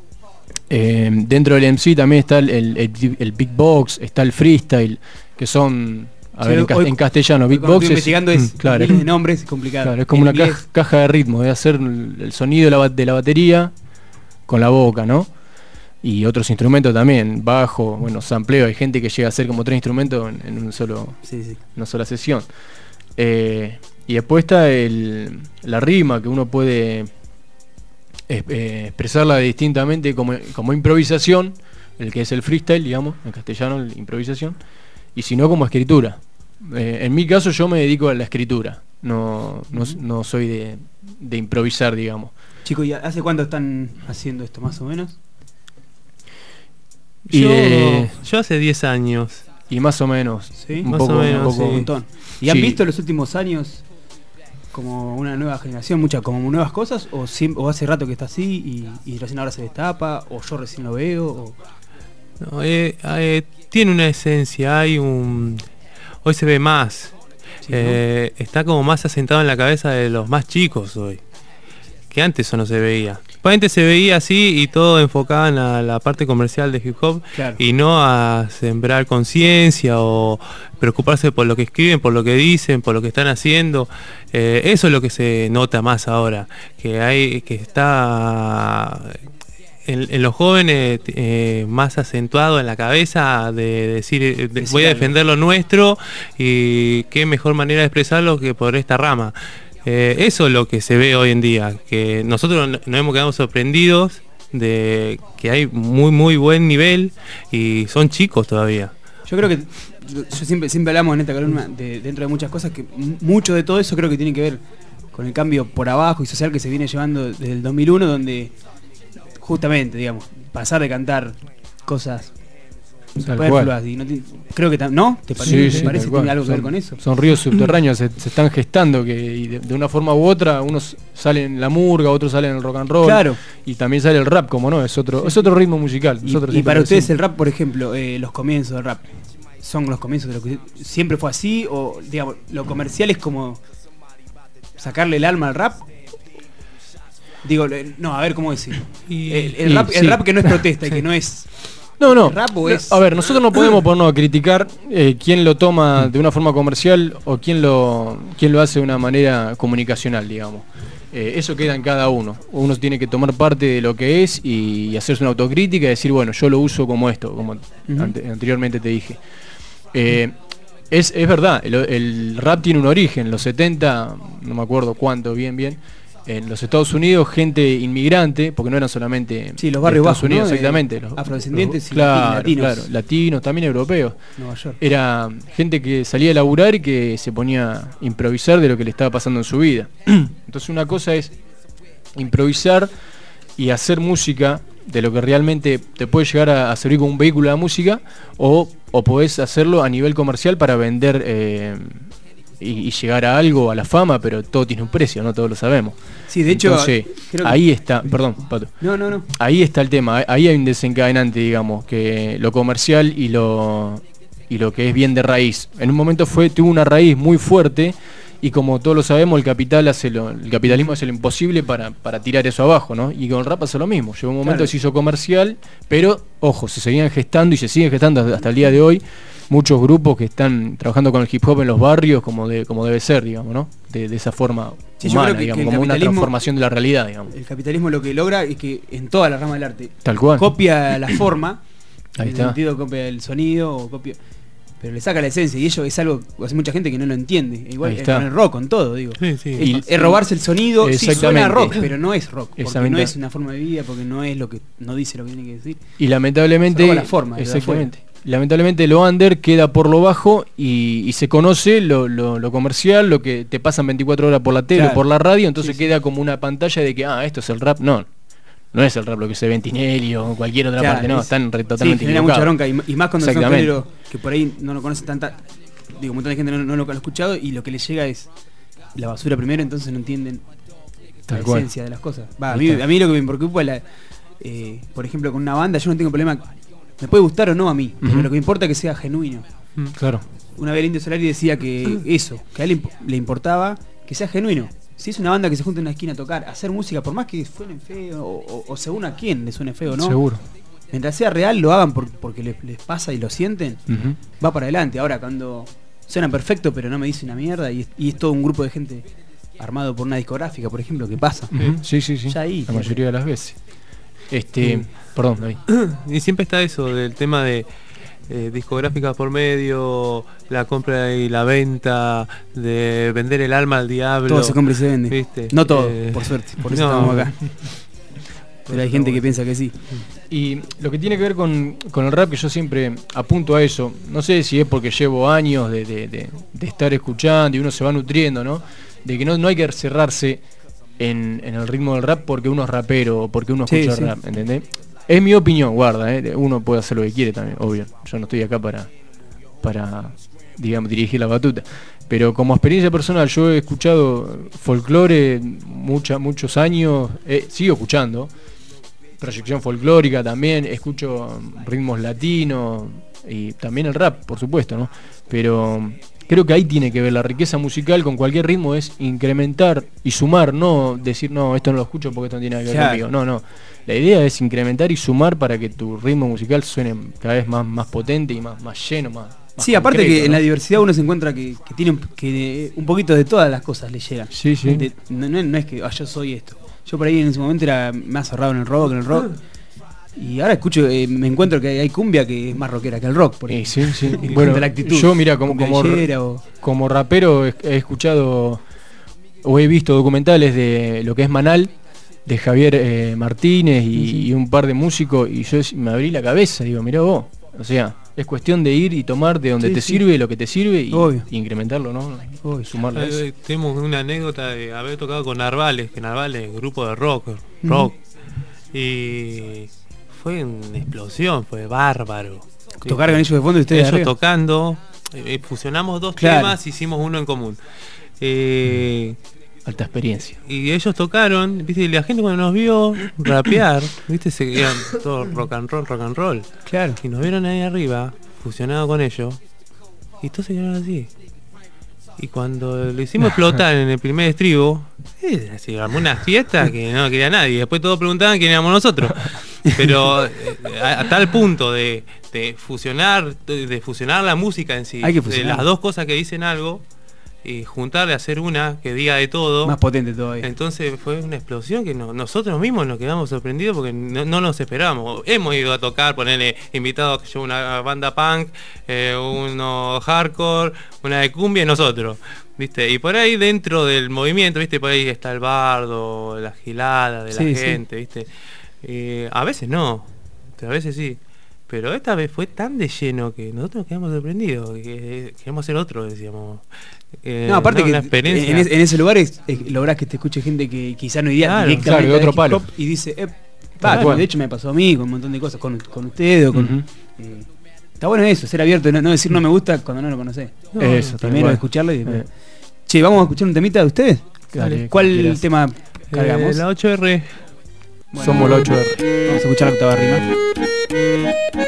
Eh, dentro del M C también está el, el, el, el big box, está el freestyle, que son, a sí, ver, en, hoy, en castellano, big box es, investigando es claro, miles de nombres, es complicado. Claro, es como en una caja, caja de ritmo, de hacer el sonido de la, de la batería con la boca, ¿no? Y otros instrumentos también, bajo, bueno, sampleo, hay gente que llega a hacer como tres instrumentos en, en un solo, sí, sí. una sola sesión. Eh, y después está el, la rima, que uno puede eh, expresarla distintamente como, como improvisación, el que es el freestyle, digamos, en castellano, la improvisación, y si no como escritura. Eh, en mi caso yo me dedico a la escritura, no, no, no soy de, de improvisar, digamos. Chicos, ¿y hace cuánto están haciendo esto, más o menos? Y yo, eh, yo hace diez años. Y más o menos. ¿Sí? Un más poco, o menos, un, poco, sí. un montón. ¿Y han sí. visto en los últimos años como una nueva generación, muchas como nuevas cosas? ¿O, siempre, o hace rato que está así y, y recién ahora se destapa? ¿O yo recién lo veo? O... No, eh, eh, tiene una esencia, hay un... Hoy se ve más. Sí, eh, ¿no? Está como más asentado en la cabeza de los más chicos hoy. Que antes eso no se veía. Antes se veía así y todo enfocado en la, la parte comercial de hip hop, Claro. y no a sembrar conciencia o preocuparse por lo que escriben, por lo que dicen, por lo que están haciendo. Eh, eso es lo que se nota más ahora, que hay, que está en, en los jóvenes eh, más acentuado en la cabeza de decir eh, de- voy a defender lo nuestro, y qué mejor manera de expresarlo que por esta rama. Eh, eso es lo que se ve hoy en día, que nosotros no- nos hemos quedado sorprendidos de que hay muy muy buen nivel y son chicos todavía. Yo creo que yo siempre siempre hablamos en esta columna de, dentro de muchas cosas que m- mucho de todo eso creo que tiene que ver con el cambio por abajo y social que se viene llevando desde el dos mil uno, donde justamente, digamos, pasar de cantar cosas Tal superfluas cual. y no tiene- creo que tam- ¿no? ¿Te parece, Sí, ¿te sí, parece tal que tiene cual. algo que ver Son- con eso? Son ríos subterráneos, se, se están gestando, que y de, de una forma u otra, unos salen en la murga, otros salen en el rock and roll. Claro. Y también sale el rap, como no, es otro, es otro ritmo musical. Y, Nosotros y siempre para lo ustedes decimos. el rap, por ejemplo, eh, los comienzos del rap, ¿son los comienzos de lo que siempre fue así? O, digamos, lo comercial es como sacarle el alma al rap. Digo, le- no, a ver cómo decirlo. El, el y rap, el sí. rap que no es protesta y que no es... No, no. ¿Rap o es- A ver, nosotros no podemos ponernos a criticar eh, quién lo toma de una forma comercial o quién lo, quién lo hace de una manera comunicacional, digamos. Eh, eso queda en cada uno. Uno tiene que tomar parte de lo que es y, y hacerse una autocrítica y decir, bueno, yo lo uso como esto, como ante- anteriormente te dije. Eh, es, es verdad, el, el rap tiene un origen. En los setenta, no me acuerdo cuánto, bien, bien. En los Estados Unidos, gente inmigrante, porque no eran solamente Sí, los de barrios Estados bajos, Unidos, ¿no? De exactamente. los- afrodescendientes los- y claro, latinos. claro, latinos, también europeos. Nueva York. Era gente que salía a laburar y que se ponía a improvisar de lo que le estaba pasando en su vida. Entonces una cosa es improvisar y hacer música de lo que realmente te puede llegar a, a servir como un vehículo de la música, o, o podés hacerlo a nivel comercial para vender eh, y, y llegar a algo, a la fama, pero todo tiene un precio, ¿no? Todos lo sabemos. Sí, de hecho, Entonces, creo que- ahí está, perdón, Pato. No, no, no. Ahí está el tema, ahí hay un desencadenante, digamos, que lo comercial y lo y lo que es bien de raíz. En un momento fue tuvo una raíz muy fuerte y como todos lo sabemos, el capital hace lo, el capitalismo hace lo imposible para, para tirar eso abajo, ¿no? Y con el rap pasa lo mismo. Llegó un momento Claro. que se hizo comercial, pero ojo, se seguían gestando y se siguen gestando hasta, hasta el día de hoy muchos grupos que están trabajando con el hip hop en los barrios como de como debe ser, digamos, ¿no? De, de esa forma Sí, yo humana, creo que- digamos, que el como una capitalismo- transformación de la realidad, digamos. El capitalismo lo que logra es que en toda la rama del arte Tal cual. copia la forma, Ahí en el está. sentido copia el sonido, o copia, pero le saca la esencia y ello es algo que hace mucha gente que no lo entiende. Igual Ahí es está. con el rock, con todo, digo. Sí, sí. Es, Y- es robarse el sonido, sí suena Exactamente. rock, pero no es rock, porque Exactamente. no es una forma de vida, porque no es lo que no dice lo que tiene que decir. Y lamentablemente, Se roba la forma, de exactamente. Lamentablemente lo under queda por lo bajo y, y se conoce lo, lo- lo comercial, lo que te pasan veinticuatro horas por la tele, Claro. por la radio, entonces queda como una pantalla de que, ah, esto es el rap. No, no es el rap lo que se ve en Tinelli o en cualquier otra Claro, parte, no, es- están re- sí, totalmente genera mucha equivocados. bronca y, ma- y más cuando son Exactamente. géneros que por ahí no lo conocen tanta, digo, un montón de gente no, no lo ha escuchado y lo que les llega es la basura primero, entonces no entienden Tal la cual. esencia de las cosas. Va, a, Ahí mí, está. a mí lo que me preocupa es la, eh, por ejemplo, con una banda, yo no tengo problema, me puede gustar o no a mí, pero Ujú. lo que me importa es que sea genuino. Claro. Una vez el Indio Solari decía que eso, que a él le imp- le importaba que sea genuino. Si es una banda que se junta en una esquina a tocar, a hacer música, por más que suene feo, o, o- o según a quién le suene feo, ¿no? Seguro. Mientras sea real, lo hagan por- porque les, les pasa y lo sienten, Ujú. va para adelante. Ahora, cuando suena perfecto, pero no me dice una mierda, y, es- y es todo un grupo de gente armado por una discográfica, por ejemplo, ¿qué pasa? Ujú. Sí, sí, sí. Ya ahí. La mayoría de las veces. Este, Mm. perdón, David. Y siempre está eso del tema de eh, discográficas por medio, la compra y la venta, de vender el alma al diablo. Todo se compra y se vende. ¿Viste? No todo, Eh, por suerte, por eso no. estamos acá. Pero hay gente que piensa que sí. Y lo que tiene que ver con, con el rap, que yo siempre apunto a eso, no sé si es porque llevo años de, de- de- de estar escuchando y uno se va nutriendo, ¿no? De que no, no hay que cerrarse en, en el ritmo del rap porque uno es rapero o porque uno Sí, escucha sí. rap, ¿entendés? Es mi opinión, guarda, ¿eh? Uno puede hacer lo que quiere también, obvio. Yo no estoy acá para, para digamos, dirigir la batuta. Pero como experiencia personal, yo he escuchado folclore mucha, muchos años, eh, sigo escuchando. Proyección folclórica también, escucho ritmos latinos y también el rap, por supuesto, ¿no? Pero creo que ahí tiene que ver la riqueza musical con cualquier ritmo, es incrementar y sumar, no decir, no, esto no lo escucho porque esto no tiene nada que ver Claro. conmigo. No, no. La idea es incrementar y sumar para que tu ritmo musical suene cada vez más, más potente y más, más lleno, más, más Sí, aparte concreto, que en ¿no? la diversidad uno se encuentra que, que tiene un, que un poquito de todas las cosas le llegan. Sí, sí. De- no, no- no es que ah, yo soy esto. Yo por ahí en ese momento era más cerrado en el rock, en el rock. Y ahora escucho, eh, me encuentro que hay cumbia que es más rockera que el rock. Por Sí, sí, sí. Y Bueno, la actitud. yo mira, como, Cumbia como, villera o- como rapero he, he escuchado o he visto documentales de lo que es Manal, de Javier eh, Martínez y, y un par de músicos, y yo me abrí la cabeza, digo, mirá vos, o sea, es cuestión de ir y tomar de donde Sí, te sí. sirve lo que te sirve y, Obvio. y incrementarlo, ¿no? Sumarlo a eso. Eh, tenemos una anécdota de haber tocado con Narvales, que Narvales es grupo de rock, Ujú. rock. Y fue una explosión, fue bárbaro. Tocar con ellos de fondo y ustedes de Ellos arriba. tocando, eh, fusionamos dos Claro. temas, hicimos uno en común. Eh, Alta experiencia. Y ellos tocaron, viste, y la gente cuando nos vio rapear, viste, se quedaban todo rock and roll, rock and roll. Claro. Y nos vieron ahí arriba, fusionado con ellos, y todos se quedaron así. Y cuando lo hicimos explotar en el primer estribo, eh, se armó una fiesta que no quería nadie. Después todos preguntaban quién éramos nosotros. Pero eh, a, a tal punto de, de fusionar, de, de fusionar la música en sí, Hay que de fusionar. las dos cosas que dicen algo, y juntarle a hacer una que diga de todo. Más potente todavía. Entonces fue una explosión que no- nosotros mismos nos quedamos sorprendidos porque no, no nos esperábamos. Hemos ido a tocar, ponerle invitados que lleva una banda punk, eh, uno hardcore, una de cumbia y nosotros. ¿Viste? Y por ahí dentro del movimiento, ¿viste? Por ahí está el bardo, la gilada de Sí, la sí. gente, ¿viste? Eh, a veces no, a veces sí. Pero esta vez fue tan de lleno que nosotros nos quedamos sorprendidos, que queremos hacer otro, decíamos. Eh, No, aparte no, que una experiencia. en, es- en ese lugar es, es- lográs que te escuche gente que quizá no iría Claro, directamente claro, de otro al hip palo. hop y dice, eh, va, Claro. bueno, de hecho me pasó a mí con un montón de cosas, con, con ustedes o con... Ujú. eh, está bueno eso, ser abierto, no, no decir no me gusta cuando no lo conocés. No, eso, tal primero cual. escucharlo y después. Eh. Che, vamos a escuchar un temita de ustedes. Dale, ¿Cuál como quieras. tema cargamos? Eh, la ocho R. Bueno, Somos la ocho R. Vamos a escuchar la octava rima.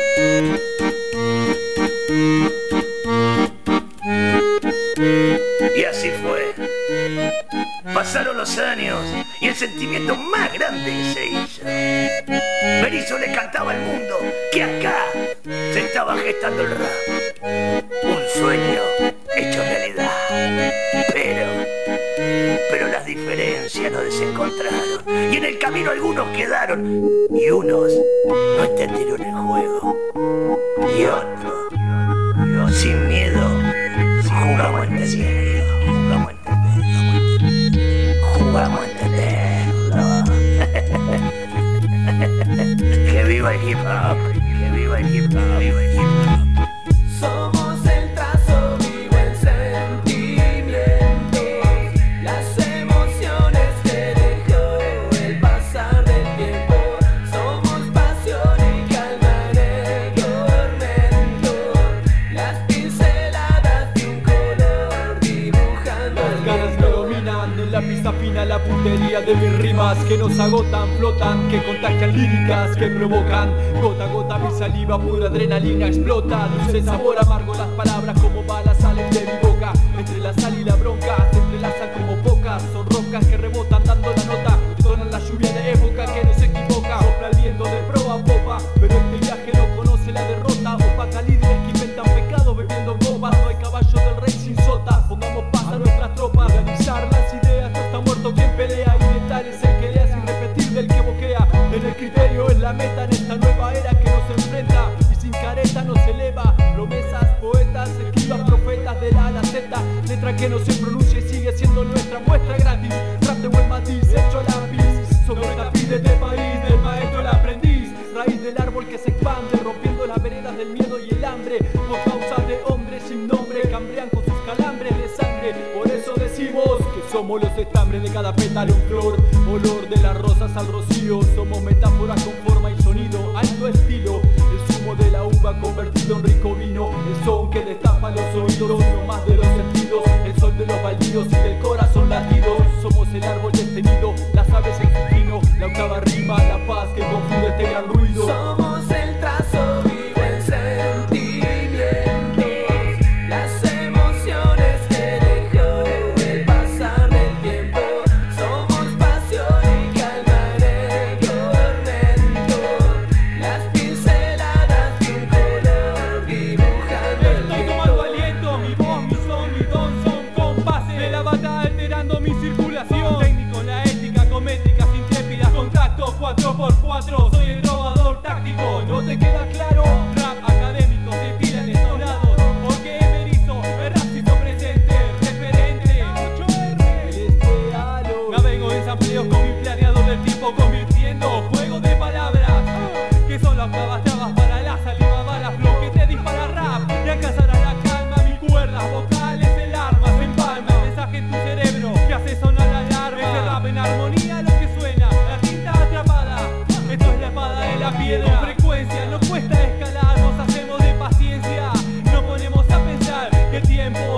Y así fue. Pasaron los años y el sentimiento más grande se hizo. Berizo le cantaba al mundo que acá se estaba gestando el rap. Un sueño hecho realidad. Pero, pero las diferencias nos desencontraron. Y en el camino algunos quedaron. Y unos no entendieron el juego. Y otros, sin miedo, jugamos a entenderlo. Jugamos a entenderlo. Jugamos a entenderlo. Que viva el hip hop. Que viva el hip hop. Viva el hip hop. Somos el trazo, vive el sentimiento, las emociones que dejó el pasar del tiempo. Somos pasión y calma en el tormento, las pinceladas de un color dibujando el Las ganas me dominan, en la pista fina la puntería de mis rimas que nos agotan, flotan, que contagian líricas, que provocan gota a gota mi saliva, pura adrenalina explota, dulce sabor amargo, las palabras como balas salen de mi boca, entre la sal y la bronca se entrelazan como pocas, son rocas que rebotan dando la nota, detonan la lluvia de época que no se equivoca, sopla el viento de proa a popa, pero este viaje no conoce la derrota, opaca líderes que inventan pecados bebiendo bombas, no hay caballo del rey sin sota, pongamos paz a nuestras tropas, organizar las ideas, no está muerto quien pelea, y letal es el que lea sin repetir del que boquea, en el criterio es la meta en esta nueva era que nos enfrenta, y sin careta nos eleva, promesas, poetas, escribas, profetas de la A a la Z, letra que no se pronuncia y sigue siendo nuestra muestra gratis, rap de buen matiz, hecho lápiz, sobre el tapiz de este país, del maestro al aprendiz, raíz del árbol que se expande, rompiendo las veredas del miedo y el hambre, por causa de hombres sin nombre, cambrean con sus calambres de sangre, por eso decimos que somos los estambres de cada pétalo en flor, olor de las rosas al rocío, somos metáforas con forma y sonido, alto estilo, el zumo de la uva convertido en rico vino, el son que destapa los oídos, no más de los sentidos, el sol de los baldíos y del corazón latido, somos el árbol destenido, las aves en su trino, la octava rima, la paz que confunde este gran ruido. Somos el trazo, vive el sentimiento, las emociones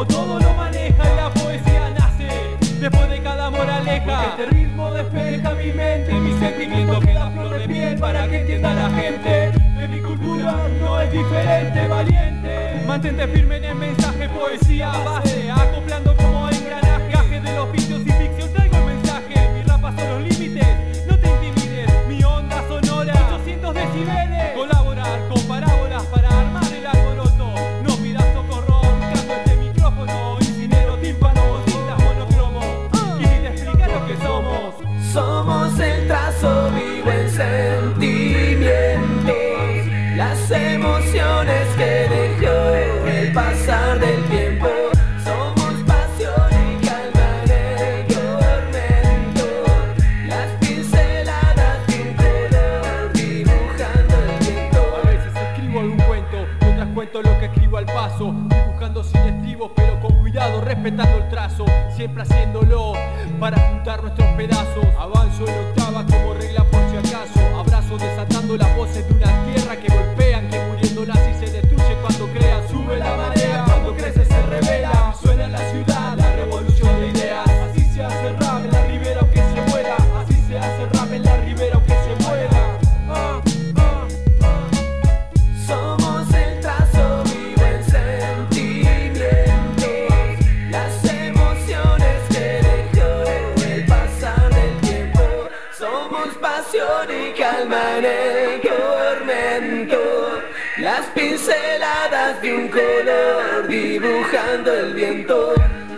todo lo maneja y la poesía nace después de cada moraleja. Porque este ritmo despeja mi mente, mi sentimiento queda flor de piel para que entienda la gente. De mi cultura no es diferente, valiente. Mantente firme en el mensaje, poesía base, acoplando como engranaje. Gaje de los vicios y ficción, traigo el mensaje. Mi rap pasó los límites, no te intimides. Mi onda sonora, ochocientos decibeles. Colaborar con parábolas para armar el alboroto. No pidas socorro, canto este micrófono. Incinero, tímpano, cintas monocromo. Y ni te explica lo que somos. Somos el trazo vivo en sentimientos, las emociones que dejó el pasar del tiempo. Somos pasión y calma en el tormento, las pinceladas de un color dibujando el viento. A veces escribo algún cuento, otras cuento lo que escribo al paso, dibujando sin estribos pero con cuidado, respetando el trazo, siempre haciéndolo para juntar nuestros pedazos. Avanzo en octava como regla por si acaso, abrazo desatando las voces de una tierra que golpean, que muriendo nace y se destruye cuando crea. Sube la marea, cuando crece se revela, suena en la ciudad la revolución de ideas. Así se hace rap en la ribera aunque se muera, así se hace rap en la ribera aunque se muera. Ah, ah, ah. Somos el trazo vivo en sentimientos, las emociones que dejó el pasar del tiempo. Somos pasión y calma en el tormento, las pinceladas de un color dibujando el viento.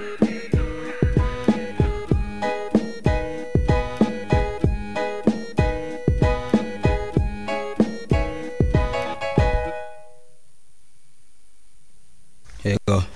Here you go.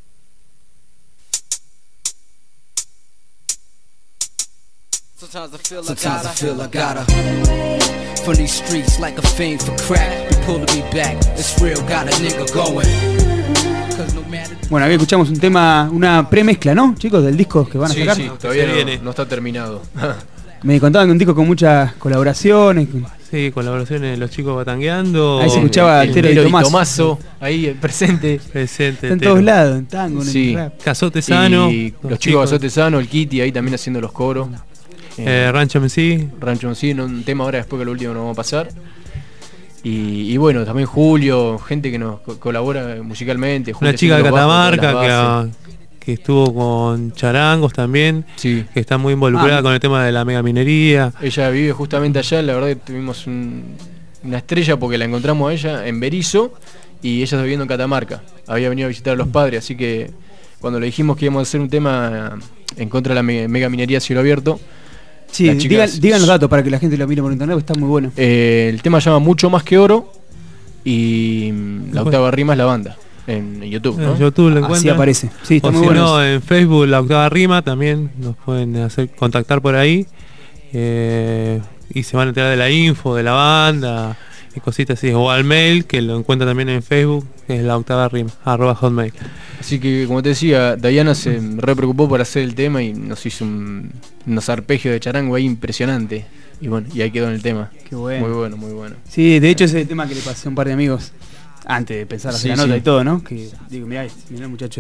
Sometimes I feel like Sometimes I feel I gotta from these streets like a fiend for crack. You pulling me back, it's real, got a nigga going. Bueno, aquí escuchamos un tema, una premezcla, ¿no, chicos? Del disco que van a sí, sacar. Sí, todavía no, no está terminado. Me contaban que un disco con muchas colaboraciones. Sí, colaboraciones, los chicos batangueando. Ahí se escuchaba el Tero y Tomaso. Tomaso, ahí presente. Presente. Está en todos lados, en tango, en sí. el rap. Cazote Sano. Y los, los chicos Cazote Sano, el Kitty ahí también haciendo los coros. Eh, Rancho M C. Rancho M C, un tema ahora después que lo último nos vamos a pasar. Y, y bueno, también Julio, gente que nos co colabora musicalmente. Una chica de Catamarca que, a, que estuvo con Charangos también, sí. que está muy involucrada ah, con el tema de la mega minería. Ella vive justamente allá, la verdad que tuvimos un, una estrella porque la encontramos a ella en Berizo y ella está viviendo en Catamarca. Había venido a visitar a los padres, así que cuando le dijimos que íbamos a hacer un tema en contra de la mega minería a cielo abierto. Sí, digan, digan los datos para que la gente lo mire por internet, está muy bueno. Eh, el tema se llama Mucho Más que Oro y la octava rima es la banda. En YouTube, ¿no? En YouTube lo encuentran. Así aparece. Sí, está o muy si bueno. No, en Facebook la octava rima también nos pueden hacer contactar por ahí. Eh, y se van a enterar de la info, de la banda y cositas así. O al mail, que lo encuentran también en Facebook, que es la octava rima, arroba hotmail. Así que, como te decía, Diana se re preocupó por hacer el tema y nos hizo un, unos arpegios de charango ahí impresionante. Y bueno, y ahí quedó en el tema. Qué bueno. Muy bueno, muy bueno. Sí, de hecho ese es el tema que le pasé a un par de amigos antes de pensar hacer sí, la nota sí. y todo, ¿no? Que digo, mirá, mirá muchachos.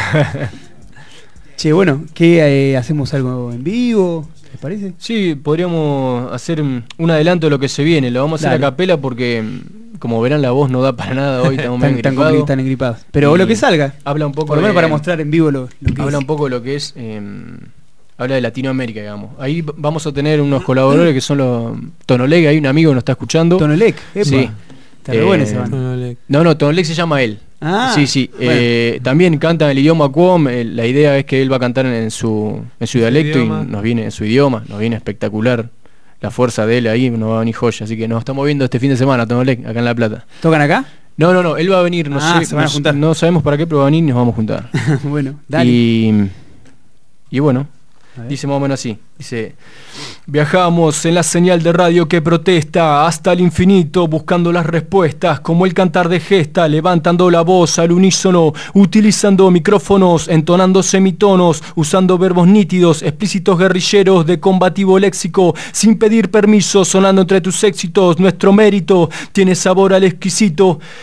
Che, bueno, ¿qué eh, hacemos algo en vivo? ¿Les parece? Sí, podríamos hacer un adelanto de lo que se viene. Lo vamos a hacer Dale. a capela porque, como verán, la voz no da para nada hoy. Estamos tan, tan engripados. Tan engripados. Pero y lo que salga. Habla un poco. Por lo menos de, para mostrar en vivo lo, lo que Habla es. un poco de lo que es. Eh, habla de Latinoamérica, digamos. Ahí vamos a tener unos colaboradores que son los Tonolec. Hay un amigo que nos está escuchando. Tonolec, epa. Sí. Está re bueno ese bando. No, no, Tonolec se llama él. Ah, sí, sí. Bueno. Eh, también canta en el idioma Cuom. Eh, la idea es que él va a cantar en, en su en su dialecto y nos viene en su idioma. Nos viene espectacular la fuerza de él ahí. Nos va a venir joya. Así que nos estamos viendo este fin de semana, Tonolec, acá en La Plata. ¿Tocan acá? No, no, no. Él va a venir. No ah, sé. se van a juntar. No, no sabemos para qué, pero va a venir y nos vamos a juntar. Bueno, dale. Y, y bueno. Dice más o menos así, dice: viajamos en la señal de radio que protesta hasta el infinito, buscando las respuestas, como el cantar de gesta, levantando la voz al unísono, utilizando micrófonos, entonando semitonos, usando verbos nítidos, explícitos guerrilleros de combativo léxico, sin pedir permiso, sonando entre tus éxitos, nuestro mérito tiene sabor al exquisito.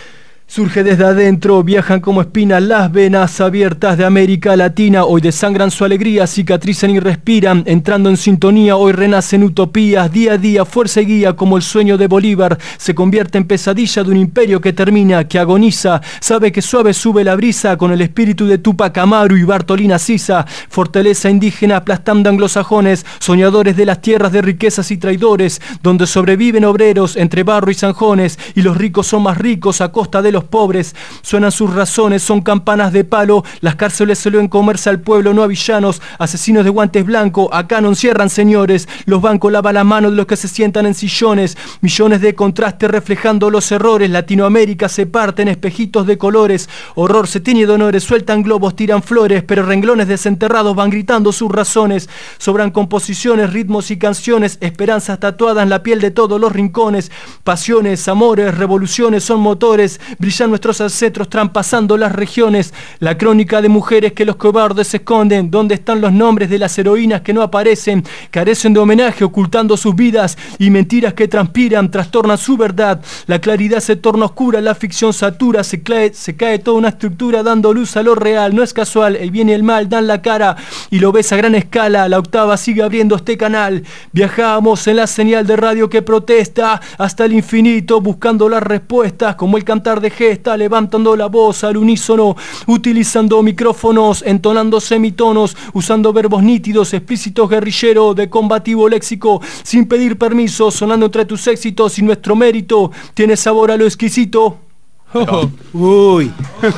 Surge desde adentro, viajan como espinas las venas abiertas de América Latina. Hoy desangran su alegría, cicatrizan y respiran. Entrando en sintonía, hoy renacen utopías. Día a día, fuerza y guía como el sueño de Bolívar. Se convierte en pesadilla de un imperio que termina, que agoniza. Sabe que suave sube la brisa con el espíritu de Tupac Amaru y Bartolina Sisa. Fortaleza indígena aplastando anglosajones, soñadores de las tierras de riquezas y traidores, donde sobreviven obreros entre barro y zanjones, y los ricos son más ricos a costa de los pobres. Suenan sus razones, son campanas de palo. Las cárceles suelen comerse al pueblo, no a villanos. Asesinos de guantes blancos, acá no encierran señores. Los bancos lavan la mano de los que se sientan en sillones. Millones de contrastes reflejando los errores. Latinoamérica se parte en espejitos de colores. Horror se tiñe de honores, sueltan globos, tiran flores, pero renglones desenterrados van gritando sus razones. Sobran composiciones, ritmos y canciones, esperanzas tatuadas en la piel de todos los rincones. Pasiones, amores, revoluciones son motores. Brillan nuestros ancestros traspasando las regiones. La crónica de mujeres que los cobardes esconden. ¿Dónde están los nombres de las heroínas que no aparecen? Carecen de homenaje ocultando sus vidas, y mentiras que transpiran trastornan su verdad. La claridad se torna oscura, la ficción satura, se cae, se cae toda una estructura dando luz a lo real. No es casual, el bien y el mal dan la cara y lo ves a gran escala. La octava sigue abriendo este canal. Viajamos en la señal de radio que protesta hasta el infinito, buscando las respuestas como el cantar de gesta, levantando la voz al unísono, utilizando micrófonos, entonando semitonos, usando verbos nítidos, explícitos, guerrillero, de combativo léxico, sin pedir permiso, sonando entre tus éxitos y nuestro mérito tiene sabor a lo exquisito. Oh. Uy.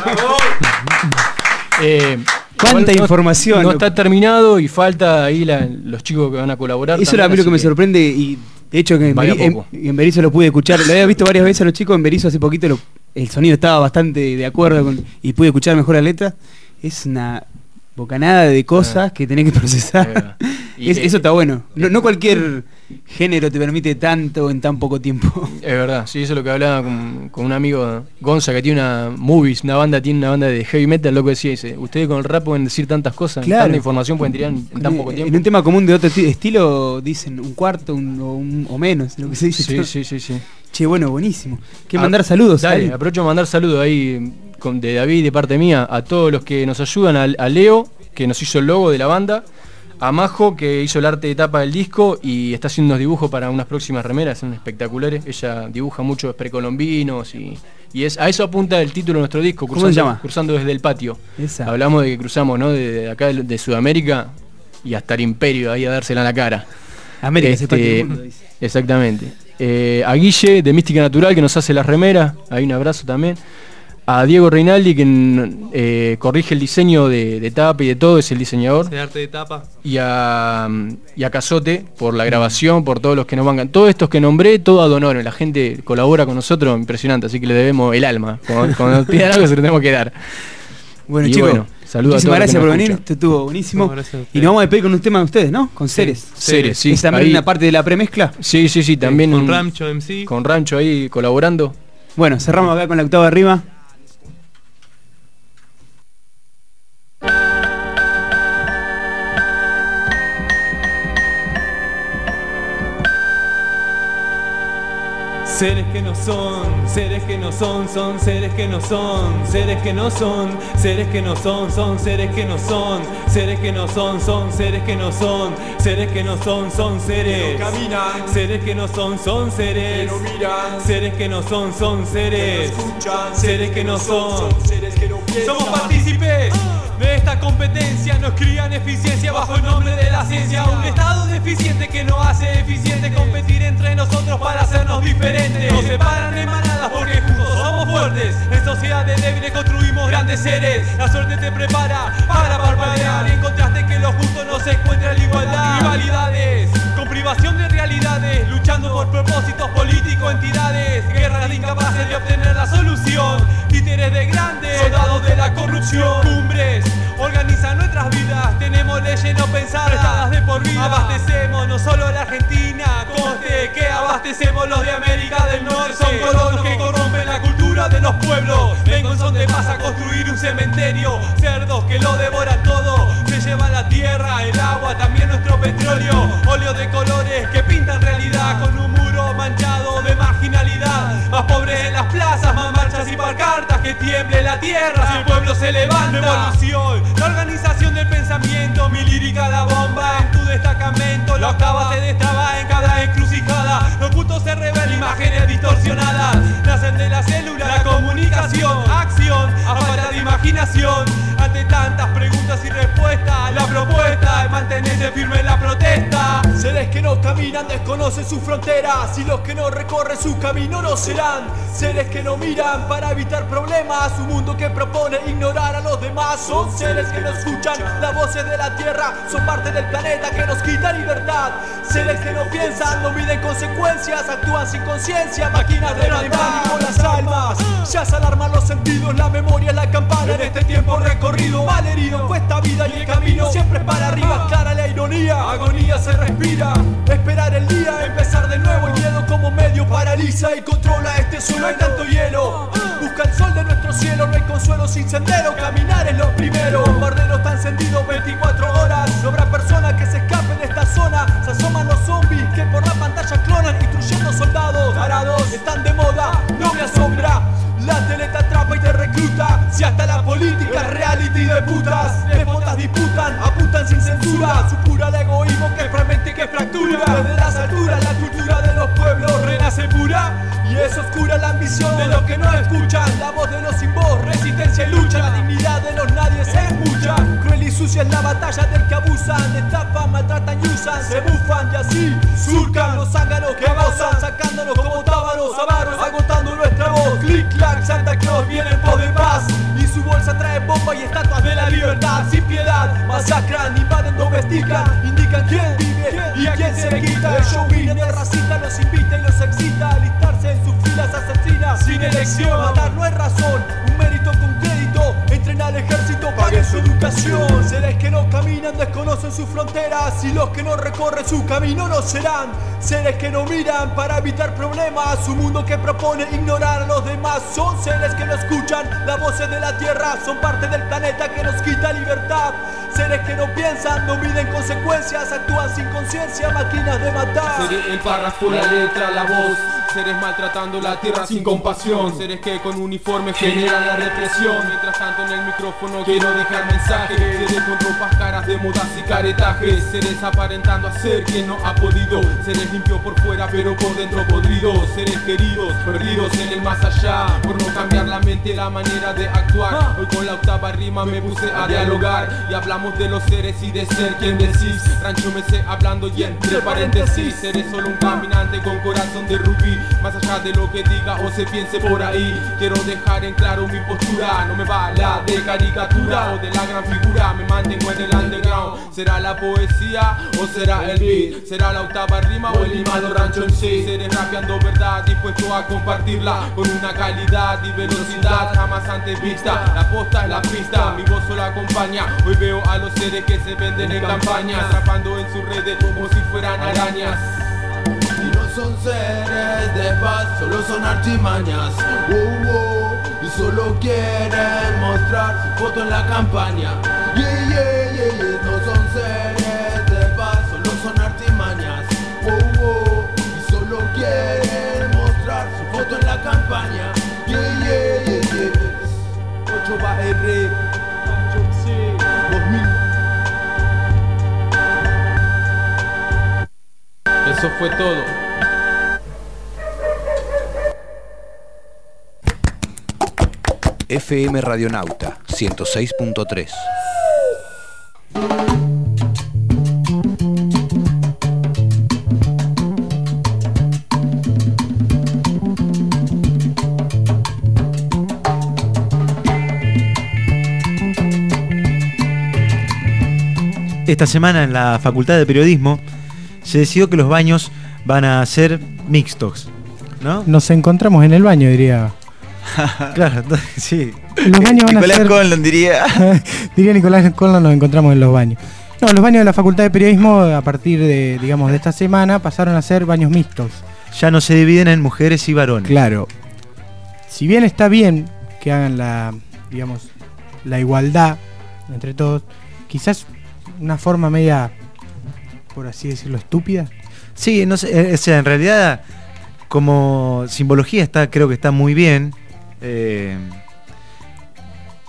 eh, Cuánta no, información. No está terminado y falta ahí la, los chicos que van a colaborar. Eso es a mí lo que me sorprende, y de hecho que en, Beri, en, en Berizo lo pude escuchar. Lo había visto varias veces a los chicos en Berizo hace poquito. Lo, el sonido estaba bastante de acuerdo con, y pude escuchar mejor la letra. Es una bocanada de cosas ah, que tenés que procesar. Es, eso está bueno. No, no cualquier género te permite tanto en tan poco tiempo. Es verdad, sí, eso es lo que hablaba con, con un amigo, Gonza, que tiene una Movies, una banda, tiene una banda de heavy metal, lo que decía, dice, ustedes con el rap pueden decir tantas cosas, claro, tanta información pueden tirar en, en tan poco tiempo. En un tema común de otro estilo dicen un cuarto un, o, un, o menos, lo que se dice. Sí, sí, sí, sí. Che, bueno, buenísimo. Que ah, mandar saludos. Dale, ¿sale? Aprovecho a mandar saludos ahí con, de David, de parte mía, a todos los que nos ayudan, a, a Leo, que nos hizo el logo de la banda, a Majo, que hizo el arte de tapa del disco y está haciendo unos dibujos para unas próximas remeras, son espectaculares. Ella dibuja muchos precolombinos y, y es a eso apunta el título de nuestro disco, cruzando, ¿cómo se llama? Cruzando desde el patio. Esa. Hablamos de que cruzamos, ¿no? de, de acá de, de Sudamérica y hasta el Imperio, ahí a dársela en la cara. América este, es el patio del mundo, dice. Exactamente. Eh, a Guille de Mística Natural, que nos hace las remeras, ahí un abrazo también. A Diego Reinaldi, que eh, corrige el diseño de, de tapa y de todo, es el diseñador. De arte de tapa. Y a, y a Cazote por la grabación, por todos los que nos bancan. Todos estos que nombré, todo ad honorem. La gente colabora con nosotros, impresionante, así que le debemos el alma. Cuando, cuando nos pidan algo se lo tenemos que dar. Bueno, y chicos, bueno, saludos muchísimas a todos gracias por venir, escuchan. esto estuvo buenísimo. No, y nos vamos a despedir con un tema de ustedes, ¿no? Con Ceres. Sí, Ceres, sí. ¿Es también ahí, una parte de la premezcla? Sí, sí, sí, también. Con Rancho M C. Con Rancho ahí colaborando. Bueno, cerramos acá con la octava arriba. Seres que no son, seres que no son, son seres que no son, seres que no son, seres que no son, son seres que no son, seres que no son, son seres que no son, seres que no son, son seres, caminan, seres que no son, son seres, que no miran, seres que no son, son seres, que no escuchan, seres que no son, seres que no piensan. Somos partícipes de esta competencia, nos crían eficiencia bajo el nombre de la ciencia. Un estado deficiente que no hace eficiente competir entre nosotros para hacernos diferentes. Nos separan en manadas porque juntos somos fuertes. En sociedades débiles construimos grandes seres. La suerte te prepara para parpadear. Y encontraste que lo justo no se encuentra en la igualdad. Rivalidades con privación de realidades, luchando por propósitos políticos, entidades, guerras de incapaces de obtener la solución. Títeres de grandes, soldados de la corrupción. Cumbres organizan nuestras vidas, tenemos leyes no pensadas, prestadas de por vida. Abastecemos no solo la Argentina, conste que abastecemos los de América del Norte. Son colonos que corrompen la cultura de los pueblos. Vengo en son de paz a construir un cementerio. Cerdos que lo devoran todo, se llevan la tierra, el agua, también nuestro petróleo. Óleo de colores que pintan realidad con un muro manchado de marginalidad. Más pobres en las plazas, más marchas y pancartas. tiemble la tierra si el pueblo se levanta. Revolución, la organización del pensamiento, mi lírica la bomba en tu destacamento. La octava se destraba en cada encrucijada, los putos se revelan, imágenes distorsionadas nacen de la célula, la comunicación, acción, a falta de imaginación. Ante tantas preguntas y respuestas, la propuesta es mantenerse firme en la protesta. Seres que no caminan desconocen sus fronteras y los que no recorren su camino no serán. Seres que no miran para evitar problemas, un mundo que propone ignorar a los demás. Son seres que no escuchan las voces de la tierra, son parte del planeta que nos quita libertad. Seres que no piensan, no miden consecuencias, actúan sin conciencia, máquinas de matar con las almas. Ya se alarman los sentidos, la memoria es la campana en este tiempo recorrido. Mal herido fue esta vida y el camino siempre para arriba. Clara la ironía, agonía se respira. Esperar el día, empezar de nuevo. El miedo como medio paraliza y controla este suelo. Hay tanto hielo, busca el sol de nuestro cielo. No hay consuelo sin sendero, caminar es lo primero. Bombarderos están encendidos veinticuatro horas. No habrá persona que se escape de esta zona. Se asoman los zombies que por la pantalla clonan, instruyendo soldados. Tarados están de moda, no me asombra. La tele te atrapa y te recluta. Si hasta la política es reality de putas. Despotas disputan, apuntan sin censura. Supura el egoísmo que fragmenta y que fractura. Desde las alturas la cultura de los pueblos renace pura. Y es oscura la ambición de los que no escuchan. La voz de los sin voz, resistencia y lucha. La dignidad de los nadie se escucha. Cruel y sucia es la batalla del que abusan. Estafan, maltratan y usan. Se bufan y así surcan los zánganos que gozan. Sacándonos como tábanos avaros, agotando nuestra voz. Clic, clac, Santa Claus viene en pos de paz. Y su bolsa trae bomba y estatuas de la libertad. Sin piedad, masacran, invaden, domestican. Indican quién vive y a quién se le quita. El show viene de racista, los invita y los excita a alistarse en sus filas asesinas. Sin elección, matar no es razón, un mérito con crédito. Entren al ejército, paguen su educación. Seres que no caminan desconocen sus fronteras y los que no recorren su camino no serán. Seres que no miran para evitar problemas, un mundo que propone ignorar a los demás. Son seres que no escuchan las voces de la tierra, son parte del planeta que nos quita libertad. Seres que no piensan, no miden consecuencias, actúan sin conciencia, máquinas de matar. Seres el párrafo, la letra, la voz. Seres maltratando la tierra sin compasión. Seres que con uniforme generan la represión. Mientras tanto en el micrófono quiero dejar mensajes. Seres con ropas caras de modas y caretajes. Seres aparentando a ser quien no ha podido. Seres limpios por fuera pero por dentro podridos. Seres queridos, perdidos en el más allá. Por no cambiar la mente, la manera de actuar. Hoy con la octava rima me puse a dialogar. Y hablamos de los seres y de ser quien decís. Rancho me sé hablando y entre paréntesis. Seres solo un caminante con corazón de rubí. Más allá de lo que diga o se piense por ahí, quiero dejar en claro mi postura. No me va la de caricatura o de la gran figura. Me mantengo en el underground. ¿Será la poesía o será el beat? ¿Será la octava rima o el limado rancho en sí? Seré rapeando verdad, dispuesto a compartirla con una calidad y velocidad jamás antes vista. La posta es la pista, mi voz solo acompaña. Hoy veo a los seres que se venden en campañas, atrapando en sus redes como si fueran arañas. Y no son seres de paz, solo son artimañas. Oh, oh, y solo quieren mostrar su foto en la campaña. Yeah, yeah, yeah, yeah. No son seres de paz, solo son artimañas. Oh, oh, y solo quieren mostrar su foto en la campaña. Yeah, yeah, yeah, yeah. ocho va R, dos mil. Eso fue todo. F M Radionauta ciento seis punto tres. Esta semana en la Facultad de Periodismo se decidió que los baños van a ser mixtos, ¿no? Nos encontramos en el baño, diría. Claro, sí. Los baños van Nicolás a ser... Conlon diría. Diría Nicolás Conlon, nos encontramos en los baños. No, los baños de la Facultad de Periodismo, a partir de, digamos, de esta semana, pasaron a ser baños mixtos. Ya no se dividen en mujeres y varones. Claro. Si bien está bien que hagan la, digamos, la igualdad entre todos, quizás una forma media, por así decirlo, estúpida. Sí, no sé, o sea, en realidad como simbología está, creo que está muy bien. Eh,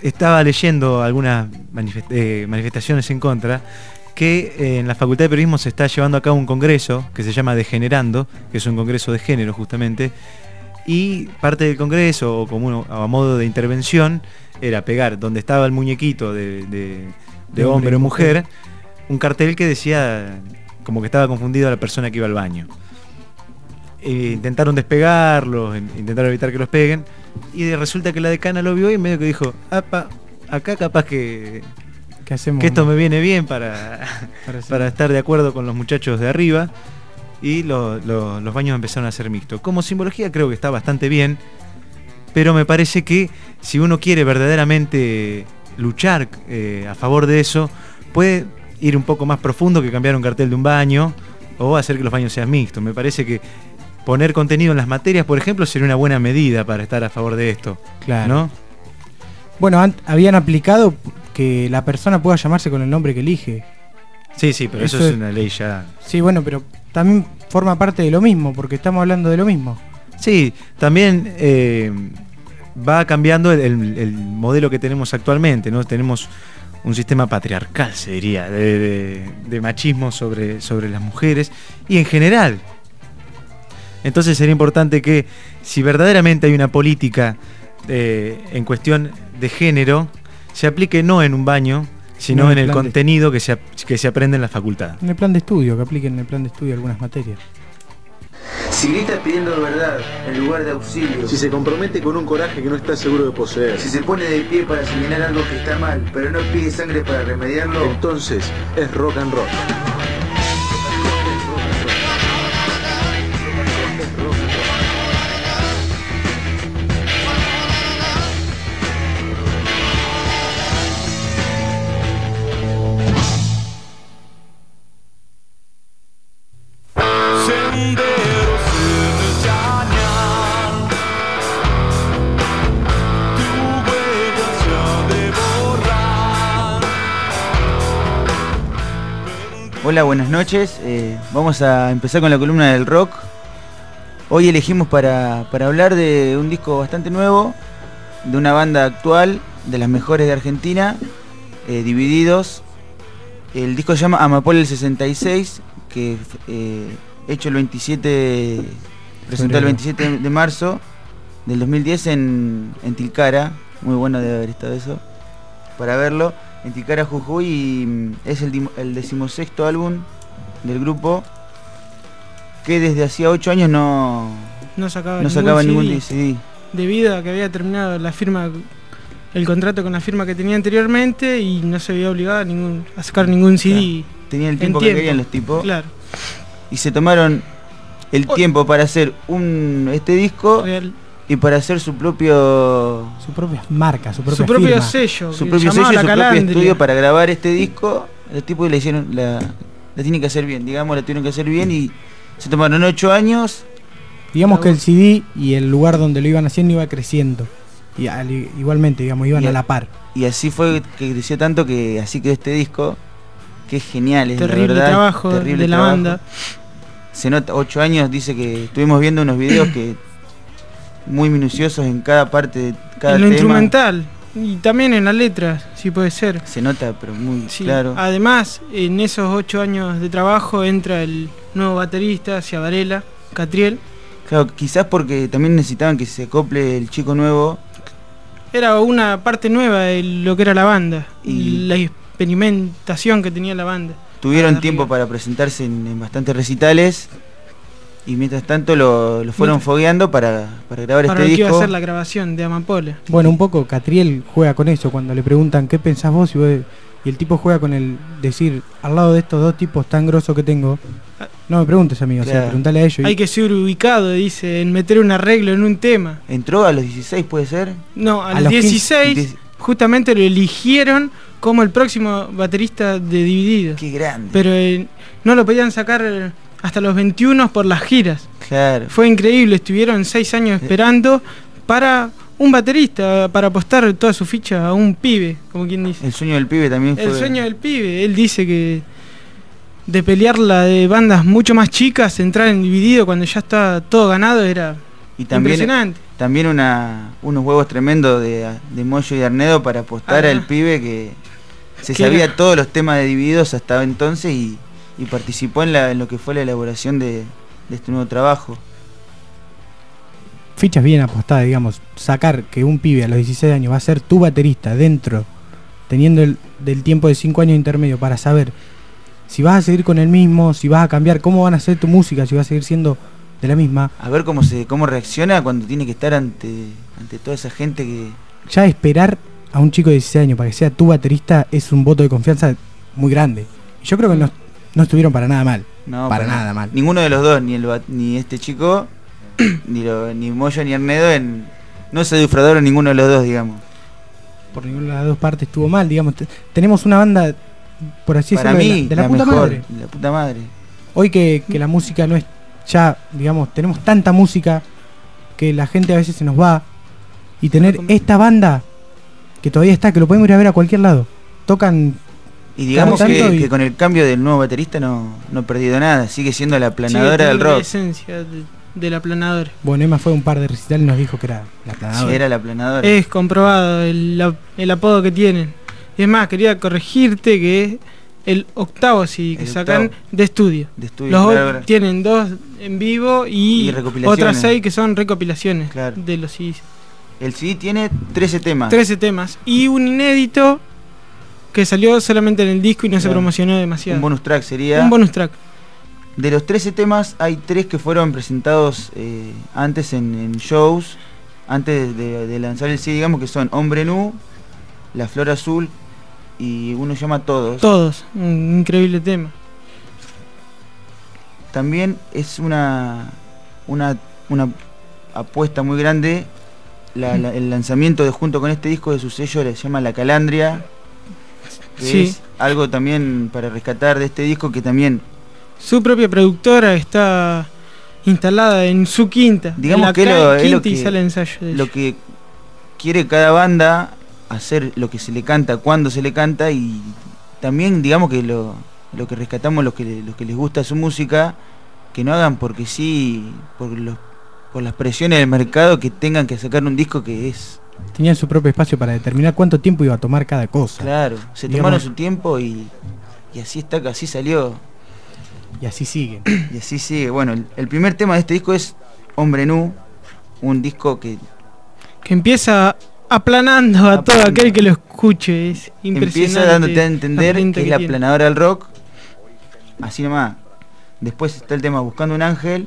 estaba leyendo algunas manifest- eh, manifestaciones en contra, que eh, en la Facultad de Periodismo se está llevando a cabo un congreso que se llama Degenerando, que es un congreso de género justamente, y parte del congreso, o como uno, a modo de intervención, era pegar donde estaba el muñequito de, de, de hombre o mujer, un cartel que decía como que estaba confundido a la persona que iba al baño. E intentaron despegarlos, intentaron evitar que los peguen, y resulta que la decana lo vio y medio que dijo, apa, acá capaz que, ¿Qué hacemos, que esto no? me viene bien para, para, para estar de acuerdo con los muchachos de arriba, y lo, lo, los baños empezaron a ser mixtos. Como simbología creo que está bastante bien, pero me parece que si uno quiere verdaderamente luchar eh, a favor de eso, puede ir un poco más profundo que cambiar un cartel de un baño o hacer que los baños sean mixtos. Me parece que poner contenido en las materias, por ejemplo, sería una buena medida para estar a favor de esto. Claro. ¿No? Bueno, an- habían aplicado que la persona pueda llamarse con el nombre que elige. Sí, sí, pero eso, eso es una ley ya. Sí, bueno, pero también forma parte de lo mismo, porque estamos hablando de lo mismo. Sí, también eh, va cambiando el, el, el modelo que tenemos actualmente, ¿no? Tenemos un sistema patriarcal, se diría, de, de, de machismo sobre, sobre las mujeres y en general. Entonces sería importante que si verdaderamente hay una política eh, en cuestión de género, se aplique no en un baño, sino No, en en el plan de- contenido que se, ap- que se aprende en la facultad. En el plan de estudio, que apliquen en el plan de estudio algunas materias. Si grita pidiendo verdad en lugar de auxilio. Si se compromete con un coraje que no está seguro de poseer. Si se pone de pie para señalar algo que está mal, pero no pide sangre para remediarlo. Entonces es rock and roll. Senderos se rechañan, tu huella se ha de borrar. Hola, buenas noches. Eh, vamos a empezar con la columna del rock. Hoy elegimos para, para hablar de un disco bastante nuevo, de una banda actual, de las mejores de Argentina, eh, Divididos. El disco se llama Amapola el sesenta y seis, que eh, hecho el veintisiete, presentó el veintisiete de marzo del dos mil diez en, en Tilcara. Muy bueno de haber estado eso, para verlo. En Tilcara, Jujuy, y mm, es el, dim- el decimosexto álbum del grupo, que desde hacía ocho años no, No sacaba no ningún sacaba ningún C D, C D. debido a que había terminado la firma, el contrato con la firma que tenía anteriormente y no se había obligado a, ningún, a sacar ningún C D. Tenía el en tiempo que querían los tipos. Claro. Y se tomaron el tiempo para hacer un este disco y para hacer su propio Su propia marca, su propia Su propio firma. sello, su que propio llamaba sello y La su propio Calandria. estudio para grabar este disco. Los tipos le hicieron la, la tienen que hacer bien, digamos, la tuvieron que hacer bien y se tomaron ocho años. Digamos que el C D y el lugar donde lo iban haciendo iba creciendo. Y al- igualmente, digamos, iban Y a la par. Y así fue que creció tanto que así quedó este disco, que es genial, es la Terrible verdad, trabajo terrible de la trabajo. banda. Se nota, ocho años, dice que estuvimos viendo unos videos que muy minuciosos en cada parte de cada En lo tema. instrumental y también en las letras, sí puede ser. Se nota, pero muy Sí. claro. Además, en esos ocho años de trabajo entra el nuevo baterista, Ciavarela, Catriel. Claro, quizás porque también necesitaban que se acople el chico nuevo. Era una parte nueva de lo que era la banda y Y- la experimentación que tenía la banda. Tuvieron tiempo para presentarse en, en bastantes recitales y mientras tanto lo, lo fueron Mientras- fogueando para, para grabar Para este lo que iba a disco. ser la grabación de Amapola. Bueno, un poco Catriel juega con eso. Cuando le preguntan qué pensás vos y, vos- y el tipo juega con el decir, al lado de estos dos tipos tan grosos que tengo, no me preguntes, amigo, o sea, Claro. preguntale a ellos. y- Hay que ser ubicado, dice, en meter un arreglo en un tema. ¿Entró a los dieciséis, puede ser? No, a, A los los dieciséis quince, justamente lo eligieron como el próximo baterista de Divididos. Qué grande. Pero eh, no lo podían sacar eh, hasta los veintiuno por las giras. Claro. Fue increíble, estuvieron seis años esperando para un baterista, para apostar toda su ficha a un pibe, como quien dice. El sueño del pibe también fue. El sueño del pibe, él dice que de pelear la de bandas mucho más chicas, entrar en Dividido cuando ya está todo ganado era Y también, impresionante. También una, unos huevos tremendos de, de Moyo y Arnedo para apostar Ah. al pibe que se Que sabía era- todos los temas de Divididos hasta entonces y, y participó en, la, en lo que fue la elaboración de, de este nuevo trabajo. Fichas bien apostadas, digamos. Sacar que un pibe a los dieciséis años va a ser tu baterista dentro, teniendo el del tiempo de cinco años intermedio para saber si vas a seguir con el mismo, si vas a cambiar, cómo van a ser tu música, si va a seguir siendo de la misma. A ver cómo se cómo reacciona cuando tiene que estar ante, ante toda esa gente que... Ya esperar a un chico de dieciséis años para que sea tu baterista es un voto de confianza muy grande. Yo creo que no, no estuvieron para nada mal. No, para nada mal. Ninguno de los dos, ni el ba- ni este chico, ni, lo, ni Moyo ni Arnedo, en, no se defraudaron ninguno de los dos, digamos. Por ninguna de las dos partes estuvo mal, digamos. Te- tenemos una banda, por así Para decirlo, mí, de la, de la la puta mejor, madre. de la puta madre. Hoy que, que la música no es ya, digamos, tenemos tanta música que la gente a veces se nos va. Y tener esta banda que todavía está, que lo podemos ir a ver a cualquier lado. Tocan. Y digamos cada que, tanto y- que con el cambio del nuevo baterista no, no ha perdido nada, sigue siendo la Sigue planadora del teniendo la rock. esencia de, de la planadora. Bueno, Emma fue a un par de recitales y nos dijo que era la planadora. Sí, era la planadora. Es comprobado el, ap- el apodo que tienen. Y es más, quería corregirte que es el octavo sí que El sacan octavo. de estudio. De estudio, Los claro, o- claro. tienen dos en vivo y, Y recopilaciones. otras seis que son recopilaciones Claro. de los C Ds. El C D tiene trece temas. trece temas. Y un inédito que salió solamente en el disco y no se Claro. promocionó demasiado. Un bonus track sería. Un bonus track. De los trece temas hay tres que fueron presentados eh, antes en, en shows, antes de, de lanzar el C D, digamos que son Hombre Nu, La Flor Azul y uno llama Todos. Todos. Un increíble tema. También es una, una, una apuesta muy grande la- la- el lanzamiento de junto con este disco de su sello, le llama La Calandria, que Sí. es algo también para rescatar de este disco que también, Su propia productora está instalada en su quinta. digamos en la que es ca- lo, es quinta lo y que, sale ensayo de lo ellos. que quiere cada banda, hacer lo que se le canta, cuando se le canta, y también digamos que lo, lo que rescatamos los que, le- los que les gusta su música, que no hagan porque sí, por, los, por las presiones del mercado, que tengan que sacar un disco que es... Tenían su propio espacio para determinar cuánto tiempo iba a tomar cada cosa. Claro, se Digamos- tomaron su tiempo y, y así está, así salió. Y así sigue. Y así sigue. Bueno, el, el primer tema de este disco es Hombre Nu, un disco que Que empieza aplanando a todo aquel que lo escuche. Es impresionante. empieza dándote a la entender pinta que es la tiene. planadora del rock. Así nomás. Después está el tema Buscando un Ángel,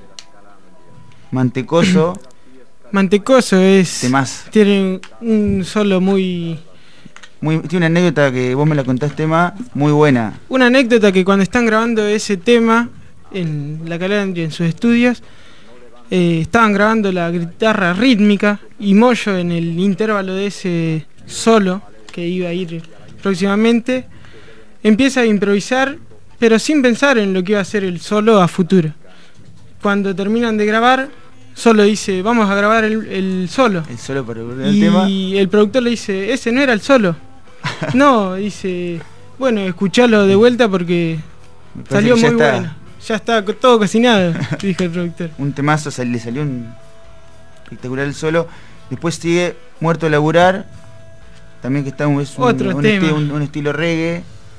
Mantecoso. Mantecoso es. Temás. Tiene un solo muy. Muy, tiene una anécdota que vos me la contaste, más muy buena. Una anécdota que cuando están grabando ese tema en la Calandria, en sus estudios, eh, estaban grabando la guitarra rítmica y Moyo en el intervalo de ese solo que iba a ir próximamente empieza a improvisar, pero sin pensar en lo que iba a ser el solo a futuro. Cuando terminan de grabar, solo dice, vamos a grabar el, el solo. El solo para volver al Y tema. el productor le dice, ese no era el solo. No, dice, bueno, escuchalo de vuelta porque Me parece salió que ya muy está. bueno. Ya está co- todo cocinado, dijo el productor. Un temazo, sal- le salió un espectacular el solo. Después sigue Muerto a Laburar, también que está un, es un, Otro un tema. esti- un- un estilo reggae.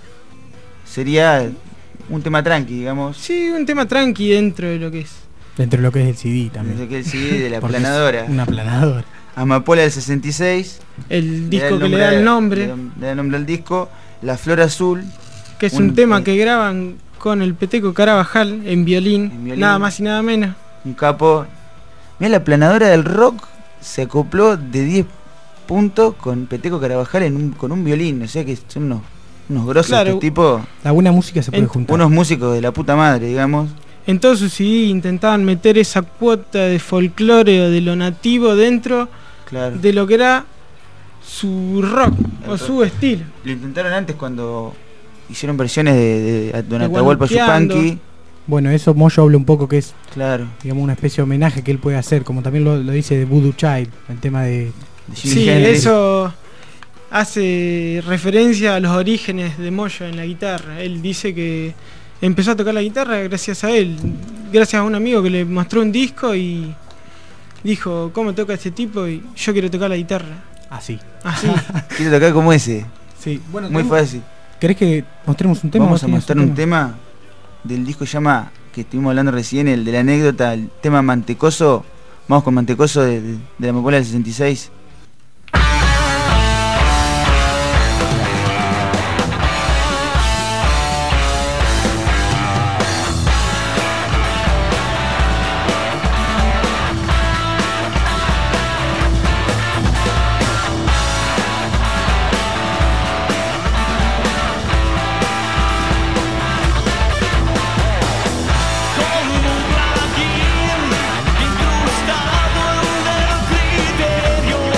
Sería un tema tranqui, digamos. Sí, un tema tranqui dentro de lo que es. Dentro de lo que es el C D también. Desde que el C D de la Porque es planadora. Una planadora. Amapola del sesenta y seis. El disco que le da el nombre. Le da, le da el nombre al disco. La Flor Azul. Que es un, tema que graban con el Peteco Carabajal en violín, violín. nada más y nada menos. Un capo. Mira, la planadora del rock se acopló de diez puntos con Peteco Carabajal en un, con un violín. O sea que son unos, unos grosos Claro. estos tipos. La buena música se puede En- juntar. Unos músicos de la puta madre, digamos. En todos sus C D intentaban meter esa cuota de folclore o de lo nativo dentro Claro. de lo que era su rock El o rock. su estilo. Lo intentaron antes cuando hicieron versiones de, de Don De Atahualpa Guanuqueando. Yupanqui. Bueno, eso Moyo habla un poco que es, Claro. digamos, una especie de homenaje que él puede hacer, como también lo, lo dice de Voodoo Child, el tema de... de Jimi Sí, Hendrix. eso hace referencia a los orígenes de Moyo en la guitarra. Él dice que empezó a tocar la guitarra gracias a él, gracias a un amigo que le mostró un disco y dijo, ¿cómo toca este tipo? Y yo quiero tocar la guitarra. Así. Así. Quiero tocar como ese. Sí. Bueno, muy tenemos- fácil. ¿Querés que mostremos un tema? Vamos ¿Vos a tenías mostrar un tema del disco que llama, que estuvimos hablando recién, el de la anécdota, el tema Mantecoso. Vamos con Mantecoso de, de, de la Amapola del sesenta y seis. Incrustado en el criterio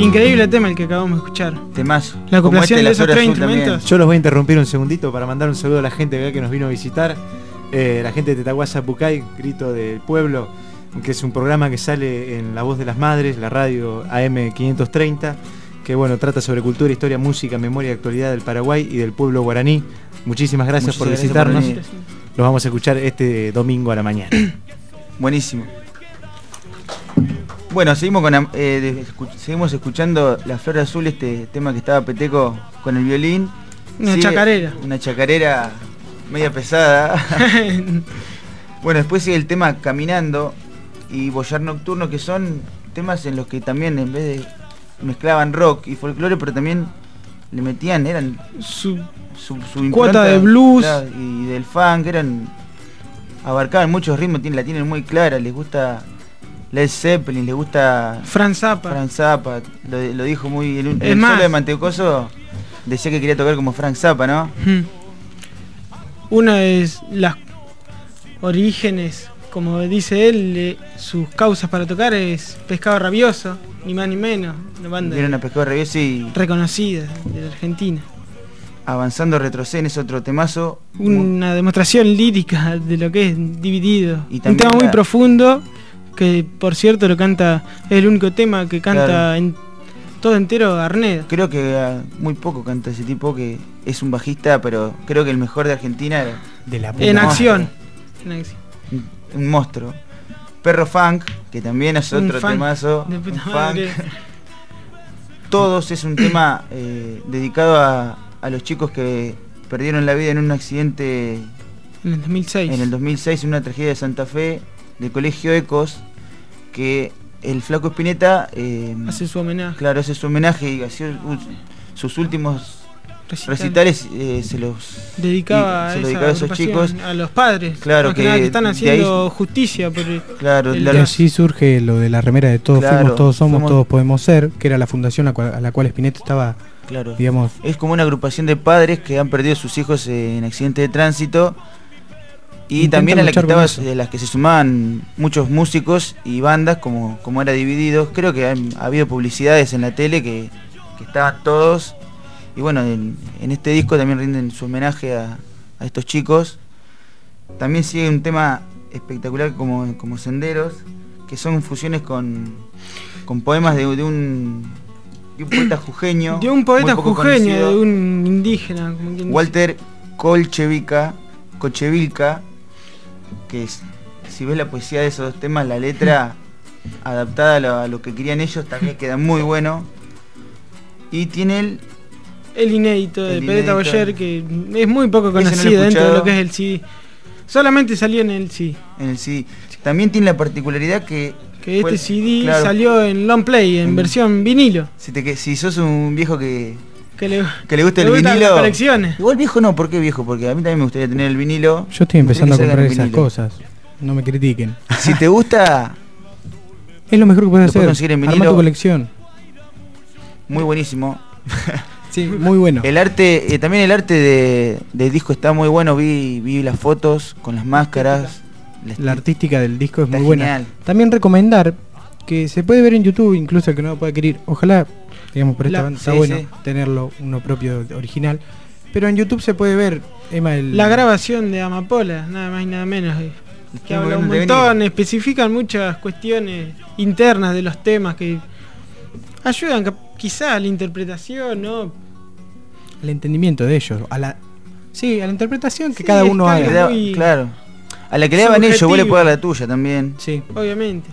Increíble tema el que acabamos de escuchar. Temazo. La acoplación Como este, de esos La Flor tres Azul instrumentos. también. Yo los voy a interrumpir un segundito para mandar un saludo a la gente acá que nos vino a visitar. Eh, la gente de Tetahuasa Pucay, Grito del Pueblo, que es un programa que sale en La Voz de las Madres, la radio A M quinientos treinta, que bueno, trata sobre cultura, historia, música, memoria y actualidad del Paraguay y del pueblo guaraní. Muchísimas gracias Muchas por gracias visitarnos. por venir. Los vamos a escuchar este domingo a la mañana. Buenísimo. Bueno, seguimos con eh, de, escu- seguimos escuchando La Flor Azul, este tema que estaba Peteco con el violín. Una Sigue chacarera. Una chacarera media pesada. Bueno, después sigue el tema Caminando y Boyar Nocturno, que son temas en los que también en vez de mezclaban rock y folclore, pero también le metían, eran su, su, su cuota impronta, de blues, claro, y del funk, eran abarcaban muchos ritmos, tienen, la tienen muy clara, les gusta Led Zeppelin, les gusta Frank Zappa. Frank Zappa, lo, lo dijo muy el, Es el más, solo de Mantecoso decía que quería tocar como Frank Zappa, ¿no? Una de las orígenes, como dice él, de sus causas para tocar es Pescado Rabioso, ni más ni menos, una banda Vieron a Pescado Rabioso y reconocida de la Argentina. Avanzando Retroceden es otro temazo. Una demostración lírica de lo que es Dividido. Y Un también tema muy la- profundo, que por cierto lo canta, es el único tema que canta Claro. en todo entero Arnedo. Creo que uh, muy poco canta ese tipo, que es un bajista, pero creo que el mejor de Argentina era de la En acción. En acción. Un, un monstruo. Perro Funk, que también es Un otro funk temazo. de puta un madre. funk. Todos es un tema eh, dedicado a, a los chicos que perdieron la vida en un accidente En el dos mil seis. en el dos mil seis, en una tragedia de Santa Fe, del Colegio Ecos, que el Flaco Spinetta eh, Hace su homenaje. Claro, hace su homenaje y hacía u- sus últimos Recital. recitales, eh, se los Dedicaba, y- a, se lo esa dedicaba a esos agrupación, chicos. a los padres, Claro, más que, que, nada, que están de haciendo ahí- justicia por el, Claro, el la- Y así surge lo de la remera de todos Claro, fuimos, todos somos, somos- todos podemos ser, que era la fundación a, cua- a la cual Spinetta estaba, Claro. digamos, Es como una agrupación de padres que han perdido a sus hijos en accidentes de tránsito y Intentan también a la que luchar con estaba, eso. de las que se sumaban muchos músicos y bandas como, como era Divididos. Creo que han, ha habido publicidades en la tele que, que estaban todos. Y bueno, en, en este disco también rinden su homenaje a, a estos chicos. También sigue un tema espectacular como, como Senderos, que son fusiones con, con poemas de, de un, de un poeta jujeño. de un poeta muy poco jujeño, conocido, de un indígena, como quien dice. Walter Colchevica, Cochevilca, que es, si ves la poesía de esos dos temas, la letra adaptada a lo, a lo que querían ellos también queda muy bueno. Y tiene el El inédito de El Peretta inédito. Boyer, que es muy poco Ese no lo he conocido dentro de escuchado. lo que es el C D. Solamente salió en el C D. en el C D. También tiene la particularidad que, Que fue- este C D claro, salió en long play, en En- versión vinilo. Si, te, que- si sos un viejo que, Que le, que le gusta le el gustan vinilo. las colecciones. Igual viejo no, ¿por qué viejo? Porque a mí también me gustaría tener el vinilo. yo estoy Me gustaría empezando a que salga comprar en esas vinilo. cosas, no me critiquen. Si te gusta, Es lo mejor que puedes Lo puedes hacer, conseguir en armar vinilo. tu colección. muy buenísimo. Sí, muy bueno. El arte, eh, también el arte de, del disco está muy bueno, vi, vi las fotos con las máscaras. La artística del disco es Está muy buena. genial. También recomendar que se puede ver en YouTube, incluso el que no lo pueda querer. Ojalá, digamos, por esta La- banda está sí, bueno sí. tenerlo uno propio original. Pero en YouTube se puede ver, Emma, el, La grabación de Amapola, nada más y nada menos. eh, Que Muy habla un bueno de montón, venir. especifican muchas cuestiones internas de los temas que ayudan cap- quizá a la interpretación, ¿no? el entendimiento de ellos. A la, sí, a la interpretación que Sí, cada es uno que haga. Le da- muy claro. A la que le daban ellos, vos le subjetivo. podés dar la tuya también. Sí. Obviamente.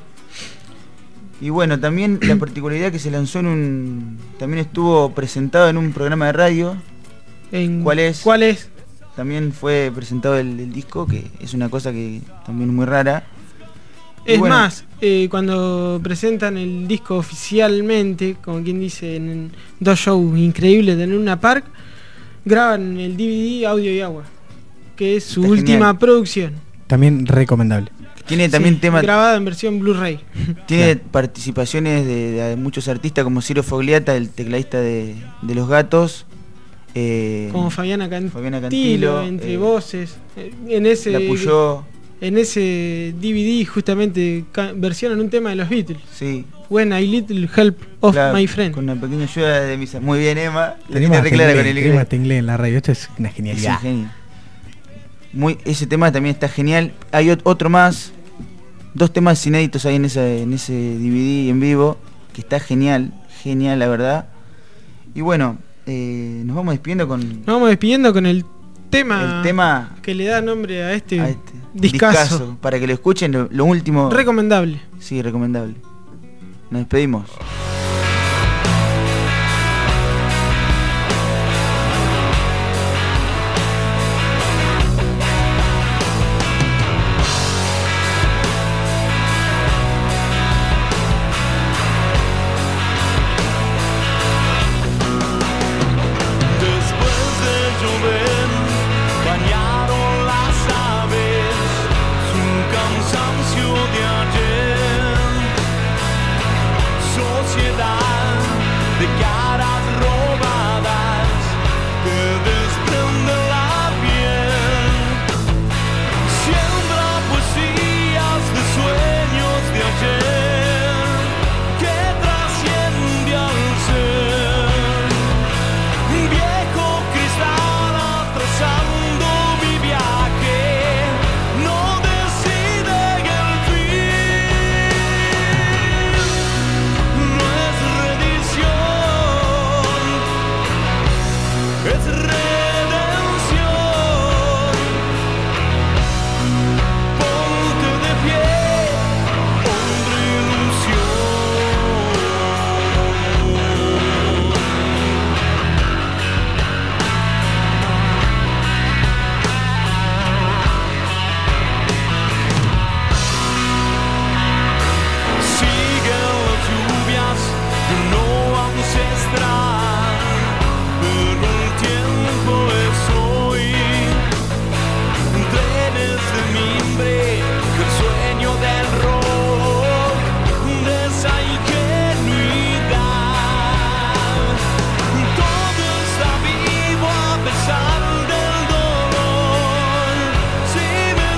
Y bueno, también la particularidad que se lanzó en un. También estuvo presentado en un programa de radio. En- ¿Cuál es? ¿Cuál es? También fue presentado el, el disco, que es una cosa que también es muy rara. Y Es bueno, más, eh, cuando presentan el disco oficialmente, como quien dice, en dos shows increíbles de Luna Park, graban el D V D Audio y Agua, que es su Está última genial. producción. También recomendable. Tiene también Sí, temas. grabada en versión Blu-ray. Tiene participaciones de, de muchos artistas como Ciro Fogliata, el tecladista de, de Los Gatos. eh, Como Fabiana Cantilo, Fabiana Cantilo, entre eh, voces. eh, En ese La Puyó. en ese D V D justamente ca- versionan un tema de los Beatles. Sí. When I Little Help of Claro, My Friend. Con una pequeña ayuda de misa. Muy bien, Emma. La Tenemos tiene hasta re clara inglés, con el tenemos inglés. hasta inglés en la radio. Esto es una Es genialidad. un genio. Muy, ese tema también está genial. Hay ot- otro más. Dos temas inéditos ahí en, esa, en ese D V D en vivo. Que está genial. Genial, la verdad. Y bueno, eh, nos vamos despidiendo con Nos vamos despidiendo con el tema, el tema que le da nombre a este, a este discazo. discazo, para que lo escuchen, lo, lo último. Recomendable. Sí, recomendable. Nos despedimos. Después de llover, bañaron las aves su cansancio de ayer. Sociedad de caras robadas que desprende la piel. Siembra poesías de sueños de ayer que trasciende al ser. Viejo cristal atrasando mi viaje, no decide el fin. No es redición, es redención. Ponte de pie, hombre ilusión. Siguen las lluvias de no ancestral, pero el tiempo es hoy. Trenes de mimbre, que el sueño del rock, de esa ingenuidad. Todo está vivo a pesar del dolor. Si me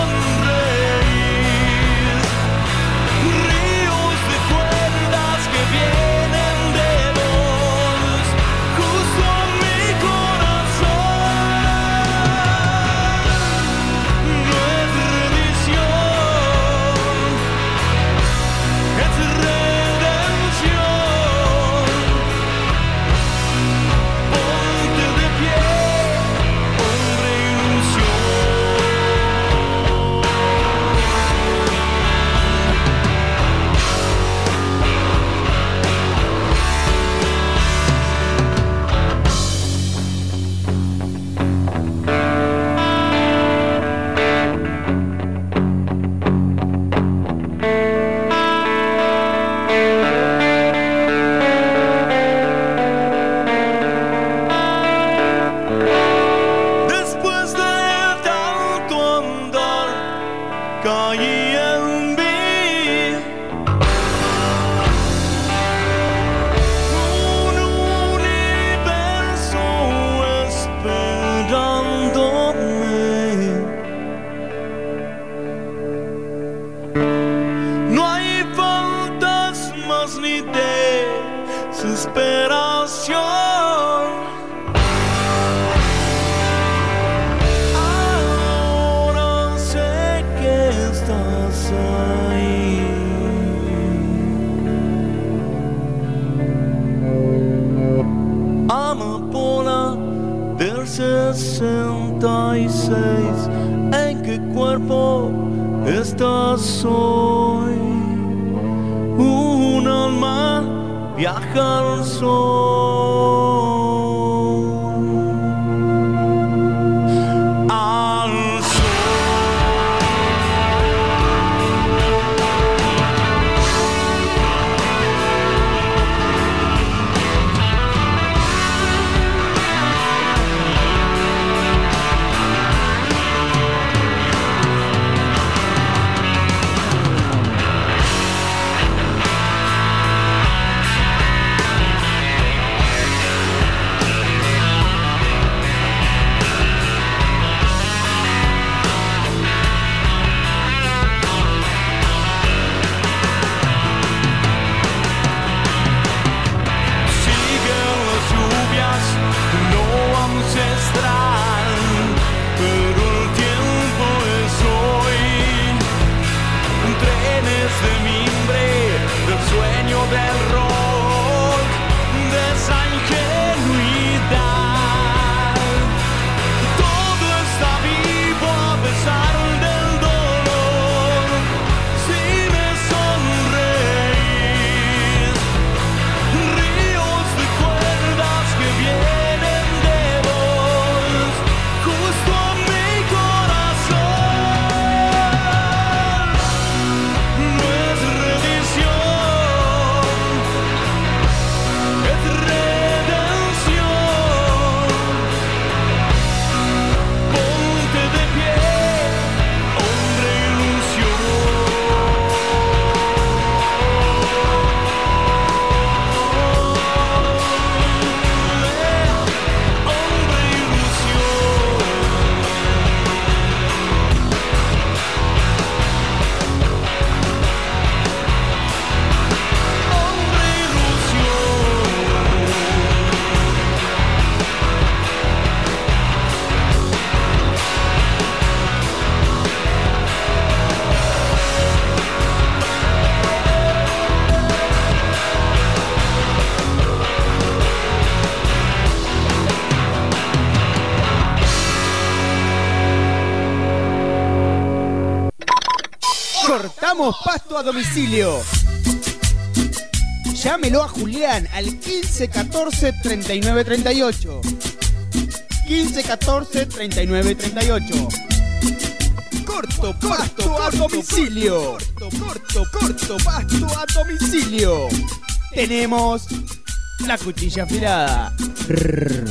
sonreís, ríos de cuerdas que vienen de vos, justo en mi corazón. No es redición, es redención. Ponte de pie, hombre ilusión. Después de tanto andar, caí en mí. Un universo esperándome. No hay fantasmas ni desesperación. Ahora sé que estás ahí. Amapola del sesenta y seis, ¿en qué cuerpo estás hoy? Un alma viaja al sol. Al Cortamos pasto a domicilio. Llámelo a Julián al quince catorce treinta y nueve treinta y ocho. quince catorce treinta y nueve treinta y ocho. Corto pasto a domicilio. Corto, corto, corto pasto a domicilio. Tenemos la cuchilla afilada. El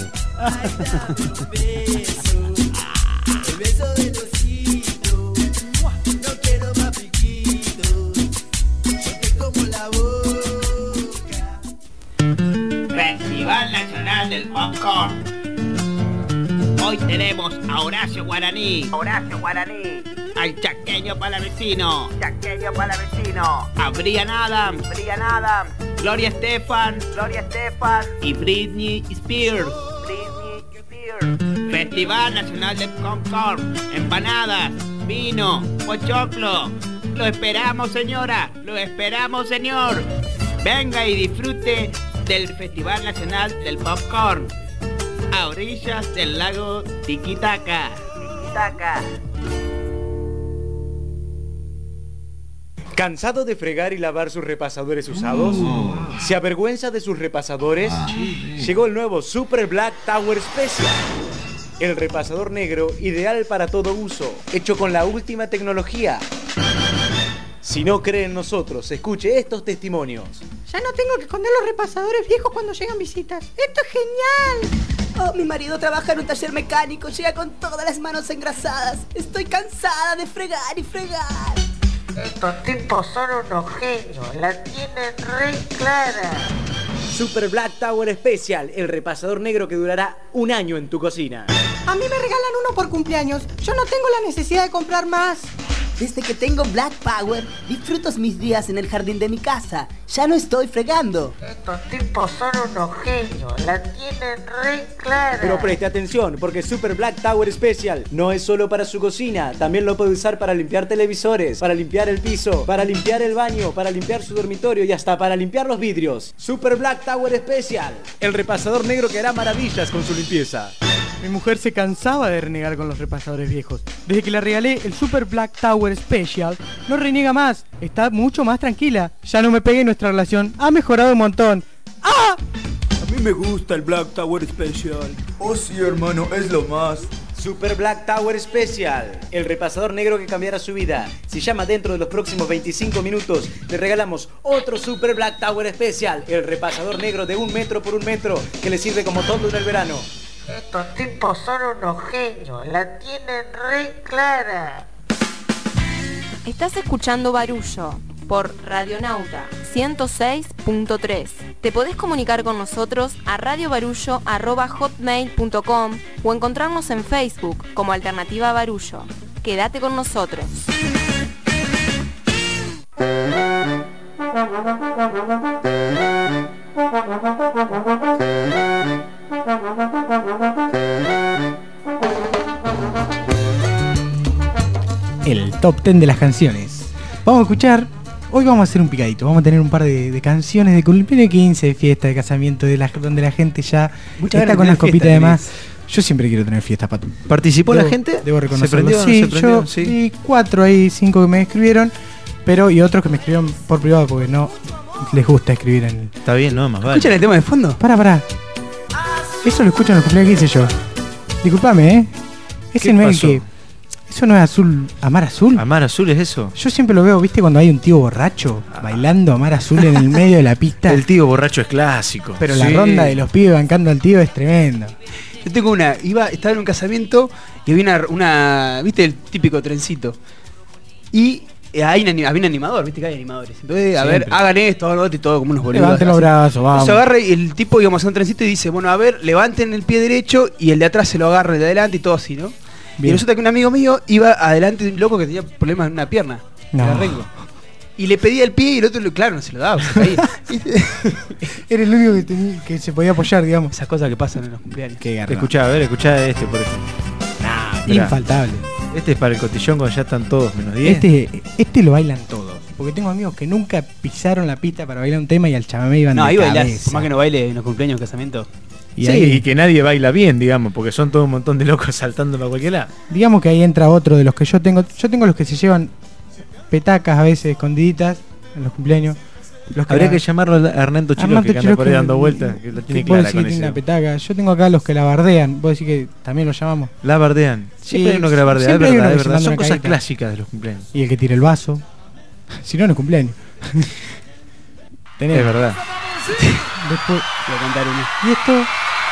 beso de losito, no quiero más piquitos, porque como la boca. Festival Nacional del Popcorn. Hoy tenemos a Horacio Guaraní. Horacio Guaraní. Al Chaqueño Palavecino. Chaqueño Palavecino. A Brian Adams. Brian Adams. Gloria Estefan. Gloria Estefan. Y Britney Spears. Britney Spears. Festival Nacional del Popcorn. Empanadas. Vino. Pochoclo. Lo esperamos, señora. Lo esperamos, señor. Venga y disfrute del Festival Nacional del Popcorn. A orillas del lago Tiquitaca. Tiquitaca. ¿Cansado de fregar y lavar sus repasadores usados? ¿Se avergüenza de sus repasadores? Llegó el nuevo Super Black Tower Special. El repasador negro ideal para todo uso, hecho con la última tecnología. Si no cree en nosotros, escuche estos testimonios. Ya no tengo que esconder los repasadores viejos cuando llegan visitas. ¡Esto es genial! Oh, mi marido trabaja en un taller mecánico, llega con todas las manos engrasadas. Estoy cansada de fregar y fregar. Estos tipos son unos genios, la tienen re clara. Super Black Tower Special, el repasador negro que durará un año en tu cocina. A mí me regalan uno por cumpleaños. Yo no tengo la necesidad de comprar más. Desde que tengo Black Power, disfruto mis días en el jardín de mi casa. Ya no estoy fregando. Estos tipos son unos genios, la tienen re clara. Pero preste atención, porque Super Black Tower Special no es solo para su cocina. También lo puede usar para limpiar televisores, para limpiar el piso, para limpiar el baño, para limpiar su dormitorio y hasta para limpiar los vidrios. Super Black Tower Special, el repasador negro que hará maravillas con su limpieza. Mi mujer se cansaba de renegar con los repasadores viejos. Desde que le regalé el Super Black Tower Special, no reniega más. Está mucho más tranquila. Ya no me pegué, nuestra relación ha mejorado un montón. ¡Ah! A mí me gusta el Black Tower Special. Oh sí, hermano, es lo más. Super Black Tower Special, el repasador negro que cambiará su vida. Si llama dentro de los próximos veinticinco minutos, le regalamos otro Super Black Tower Special, el repasador negro de un metro por un metro, que le sirve como todo en el verano. Estos tipos son unos genios, la tienen re clara. Estás escuchando Barullo por Radionauta ciento seis punto tres. Te podés comunicar con nosotros a radiobarullo arroba hotmail punto com o encontrarnos en Facebook como Alternativa Barullo. Quédate con nosotros. El top ten de las canciones. Vamos a escuchar, hoy vamos a hacer un picadito, vamos a tener un par de, de canciones de cumpleaños de quince, de fiesta, de casamiento, de la, donde la gente ya Muchas está con las copitas de más. Yo siempre quiero tener fiesta, Pato. ¿Participó Debo- la gente? Debo ¿Se reconocerlo. prendió? Sí, ¿Se prendió? yo Sí. vi cuatro ahí, cinco que me escribieron, pero y otros que me escribieron por privado porque no les gusta escribir en... Está bien, no, más vale. ¿Escuchan el tema de fondo? Para, para. Eso lo escuchan en los cumpleaños que hice yo. Disculpame, ¿eh? Ese ¿Qué no es el pasó? que... ¿Eso no es azul? ¿Amar azul? ¿Amar azul es eso? Yo siempre lo veo, ¿viste? Cuando hay un tío borracho bailando Amar azul en el medio de la pista. El tío borracho es clásico. Pero la Sí. ronda de los pibes bancando al tío es tremendo. Yo tengo una, iba, estaba en un casamiento y había una, una ¿viste? El típico trencito. Y eh, hay un, ani- había un animador, ¿viste? Que hay animadores. Entonces, a ver, Siempre. hagan esto, hagan lo otro y todo como unos boludos. Levanten los así. brazos, vamos. Se agarra y el tipo, digamos, hace un trencito y dice, bueno, a ver, levanten el pie derecho y el de atrás se lo agarra el de adelante y todo así, ¿no? Bien. Y resulta que un amigo mío iba adelante de un loco que tenía problemas en una pierna. No. Era rengo. Y le pedía el pie y el otro, claro, no se lo daba, se caía. Era el único que, tenía- que se podía apoyar, digamos. Esas cosas que pasan en los cumpleaños. Qué garra. Escuchá, a ver, escuchá este, por ejemplo. Mirá. Infaltable. Este es para el cotillón cuando ya están todos menos diez. Este, este lo bailan todos. Porque tengo amigos que nunca pisaron la pista para bailar un tema y al chamamé iban No, de ahí bailás, cabeza. por más que no baile en los cumpleaños, casamientos. Y sí, ahí- y que nadie baila bien, digamos, porque son todo un montón de locos saltando para cualquier lado. Digamos que ahí entra otro de los que yo tengo. Yo tengo los que se llevan petacas a veces escondiditas en los cumpleaños. Los que Habría la- que llamarlo a Hernando Chiroque, Armando que anda por ahí Chiroque, dando vueltas, que la tiene vos clara decís con que tiene ese. una petaca. Yo tengo acá los que la bardean. Vos decís que también lo llamamos. La bardean. Siempre Sí, hay uno que la bardea, es siempre hay verdad, uno es que se verdad. manda Son una cosas caguita. clásicas de los cumpleaños. Y el que tira el vaso. Si no, no es cumpleaños. Tenés. Es verdad. Después, Voy a contar uno. y esto.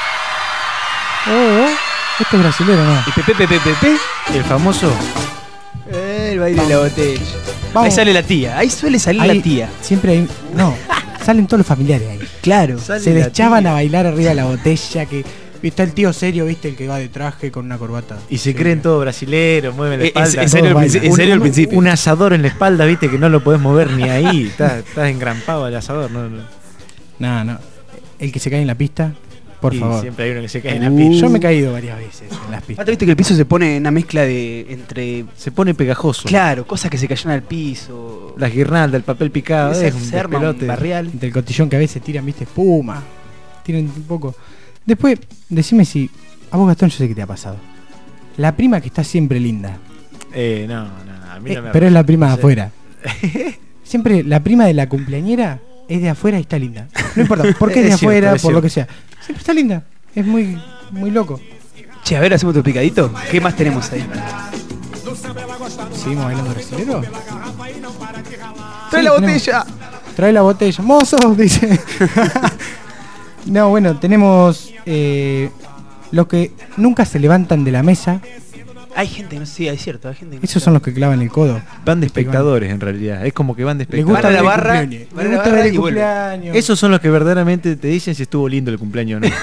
Oh, oh, esto es brasilero, ¿no? Y Pepe, Pepe, Pepe. El famoso. Eh, el baile de la botella. Vamos. Ahí sale la tía. Ahí suele salir Ahí la tía. Siempre hay. No, salen todos los familiares ahí. Claro. Se la les echaban tía. a bailar arriba de la botella. Que está el tío serio, viste, el que va de traje con una corbata. Y se creen todos brasileros, mueven la Eh, en- espalda. en serio, Todos al princi- bailan. en serio, al Un- principio. Un asador en la espalda, viste, que no lo podés mover ni ahí. Estás estás engrampado al asador. No, no. No, no. El que se cae en la pista, por Y favor. siempre hay uno que se cae en la Uh, pista. Yo me he caído varias veces en las pistas. Aparte, viste que el piso se pone en una mezcla de. entre. Se pone pegajoso. Claro, cosas que se cayeron al piso. Las guirnaldas, el papel picado, Se- es un se arma un despelote. barrial. Del cotillón que a veces tiran, viste, espuma. Tiran un poco. Después, decime si. A vos, Gastón, yo sé que te ha pasado. La prima que está siempre linda. Eh, no, no, a mí Eh, no me pero es la prima de no sé. afuera. Siempre la prima de la cumpleañera es de afuera y está linda. No importa, por qué es de Es cierto, afuera, es por lo cierto. que sea. Siempre está linda. Es muy, muy loco. Che, a ver, hacemos otro picadito. ¿Qué más tenemos ahí? ¿Seguimos bailando brasilero? ¡Trae Sí, la tenemos. botella! Trae la botella. ¡Mozo! Dice. No, bueno, tenemos eh, los que nunca se levantan de la mesa. Hay gente, no sé, sí, es cierto. Hay gente que Esos son los que clavan el codo. Van de espectadores en realidad. Es como que van de Les gusta espectadores. Van a la ver el barra, cumpleaños. van a Les la gusta barra ver el y vuelven. cumpleaños. Esos son los que verdaderamente te dicen si estuvo lindo el cumpleaños o no.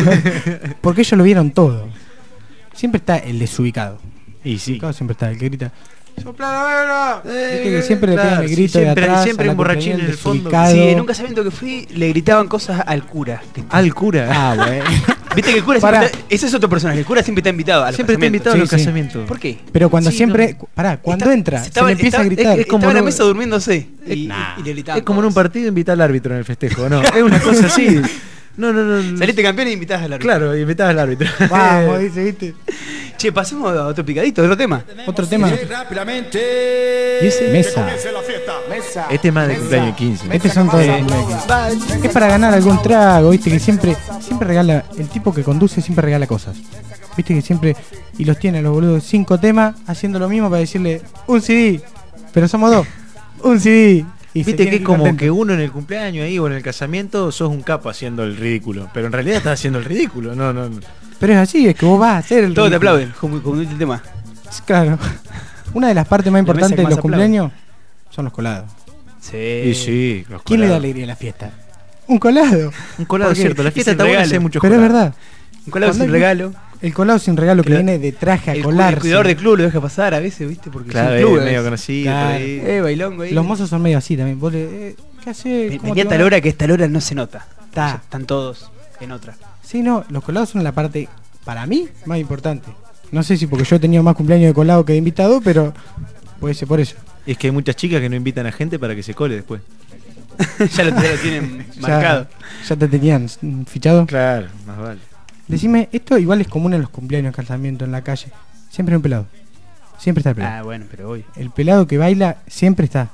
Porque ellos lo vieron todo. Siempre está el desubicado. Y sí. Ubicado siempre está el que grita. ¡Sopla la vela! Viste que siempre le Claro, pegan el sí, grito de siempre, atrás. siempre a la hay un borrachín cumpleañera, en el fondo. desubicado. Sí, en un casamiento que fui, le gritaban cosas al cura. Al cura. Ah, bueno. Viste que el cura Pará. siempre está, ese es otro personaje. El cura siempre está invitado a los Siempre está invitado a Sí, los sí. casamientos. ¿Por qué? Pero cuando Sí, siempre. no. Pará, cuando Está- entra, se estaba- le empieza estaba- a gritar. Es, como como estaba en la no- mesa durmiéndose. Y, Nah. y le gritaban. Es como en un cosas. partido invita al árbitro en el festejo, ¿no? Es una cosa así. No, no, no. Saliste campeón y invitabas al árbitro. Claro, invitabas al árbitro. Vamos, dice, viste. Che, pasemos a otro picadito, otro tema. Otro tema. Rápidamente. Y ese mesa. Este es más de cumpleaños quince. Estos son todos los cumpleaños. Es para ganar algún trago, viste que siempre, siempre regala, el tipo que conduce siempre regala cosas. Viste que siempre, y los tiene los boludos, cinco temas haciendo lo mismo para decirle un C D, pero somos dos, un C D. Y se Viste tiene que es como contento. que uno en el cumpleaños ahí o en el casamiento sos un capo haciendo el ridículo. Pero en realidad estás haciendo el ridículo. No, no, no. Pero es así, es que vos vas a hacer el Todos te ridículo. aplauden, como, como dice el tema. Claro. Una de las partes más La mesa importantes que de más los aplaude. cumpleaños son los colados. Sí. Y sí, los ¿Quién le da colados. alegría a la fiesta? Un colado. Un colado, ¿Por es qué? cierto. La Y fiesta sin está buena regalo. si hay muchos Pero es colados. verdad. Un colado Cuando sin hay- regalo. El colado sin regalo que Claro. viene de traje a El, cu- colarse. el cuidador del club lo deja pasar a veces, ¿viste? Porque Claro, son es clubes. medio conocido por Claro. ahí. Eh, bailongo ahí. Los mozos son medio así también. Vos le, eh, ¿qué haces? ¿Cómo Venía te a tal va? hora que a tal hora no se nota. Está. Están todos en otra. Sí, no, los colados son la parte, para mí, más importante. No sé si porque yo he tenido más cumpleaños de colado que de invitado, pero puede ser por eso. Es que hay muchas chicas que no invitan a gente para que se cole después. ya, lo, ya lo tienen marcado. Ya, ya te tenían mm, fichado. Claro, más vale. Decime, esto igual es común en los cumpleaños, casamientos, en la calle. Siempre hay un pelado. Siempre está el pelado. Ah, bueno, pero hoy. El pelado que baila siempre está.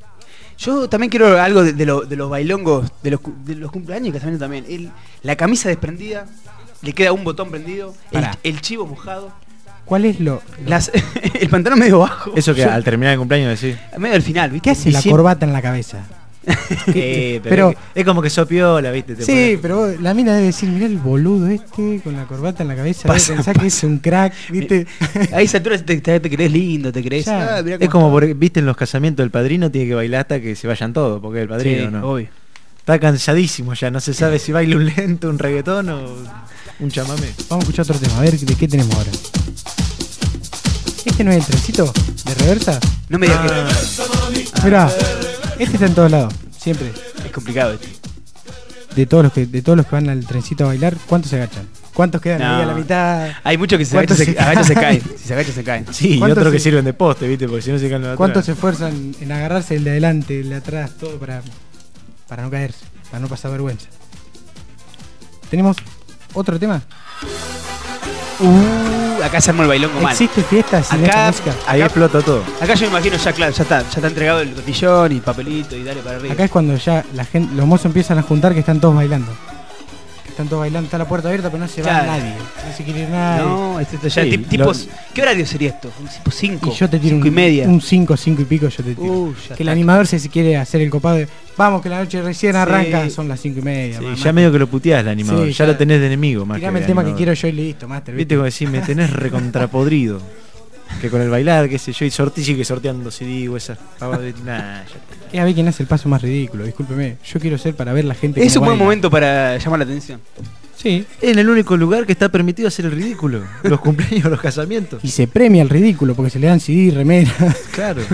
Yo también quiero algo de, de, lo- de los bailongos, de los, cu- de los cumpleaños y casamientos también. El- la camisa desprendida, le queda un botón prendido, el, Pará. el chivo mojado, ¿Cuál es lo, lo- las, el pantalón medio bajo. Eso que Yo- al terminar el cumpleaños decís. Medio al final, ¿viste? ¿Qué hace Y la siempre- corbata en la cabeza? Eh, pero, Pero- es, que- es como que sopiola, ¿viste? Te Sí, pones- pero vos- la mina debe decir, mirá el boludo este con la corbata en la cabeza, Pasa, debe pensar que es un crack, ¿viste? A esa altura te, te, te crees lindo, te crees. Ya. Ah, mirá Es cómo como, está. por, viste, en los casamientos del padrino tiene que bailar hasta que se vayan todos, porque es el padrino, Sí, ¿no? obvio. Está cansadísimo ya, no se sabe si baila un lento, un reggaetón o un chamamé. Vamos a escuchar otro tema, a ver de qué tenemos ahora. ¿Este no es el trencito de reversa? No me digas Ah. Mirá, este está en todos lados, siempre. que es complicado este. De todos los que, de todos los que van al trencito a bailar, ¿cuántos se agachan? ¿Cuántos quedan No. ahí a la mitad? Hay muchos que se ¿Cuántos agachan, se, se agachan, se caen? caen. Si se agachan, se caen. Sí, y ¿Cuántos otros que se- sirven de poste, ¿viste? Porque si no se caen los de ¿Cuántos atrás. se esfuerzan en agarrarse el de adelante, el de atrás, todo para, para no caerse, para no pasar vergüenza? ¿Tenemos otro tema? Uh, acá se armó el bailongo mal. ¿Existe fiesta sin Acá- esta música? Ahí explota todo. Acá yo me imagino ya, claro, ya está, ya está entregado el cotillón y el papelito y dale para arriba. Acá es cuando ya la gente, los mozos empiezan a juntar que están todos bailando. Que están todos bailando, está la puerta abierta, pero no se va Claro. nadie. No se quiere ir nadie. No, esto, esto ya Sí, tip- tipos. lo- ¿Qué horario sería esto? Un tipo cinco. Y yo te tiro cinco un, y media. un cinco, cinco y pico, yo te tiro. Uh, ya que está. el animador se si quiere hacer el copado de, vamos que la noche recién Sí. arranca, son las cinco y media. Sí, mamá. ya medio que lo puteás el animador, Sí, ya, ya. lo tenés de enemigo más Tirame que el de tema que animador. quiero yo y listo, master. Viste como decís, me tenés recontrapodrido. Que con el bailar, qué sé yo, y sorte sigue sorteando C D o esas pavadas de- nah, ya está. Es a ver quién hace el paso más ridículo, discúlpeme. Yo quiero ser para ver la gente Es cómo un buen baila. momento para llamar la atención. Sí. En el único lugar que está permitido hacer el ridículo. Los cumpleaños, los casamientos. Y se premia el ridículo porque se le dan C D, remera. Claro.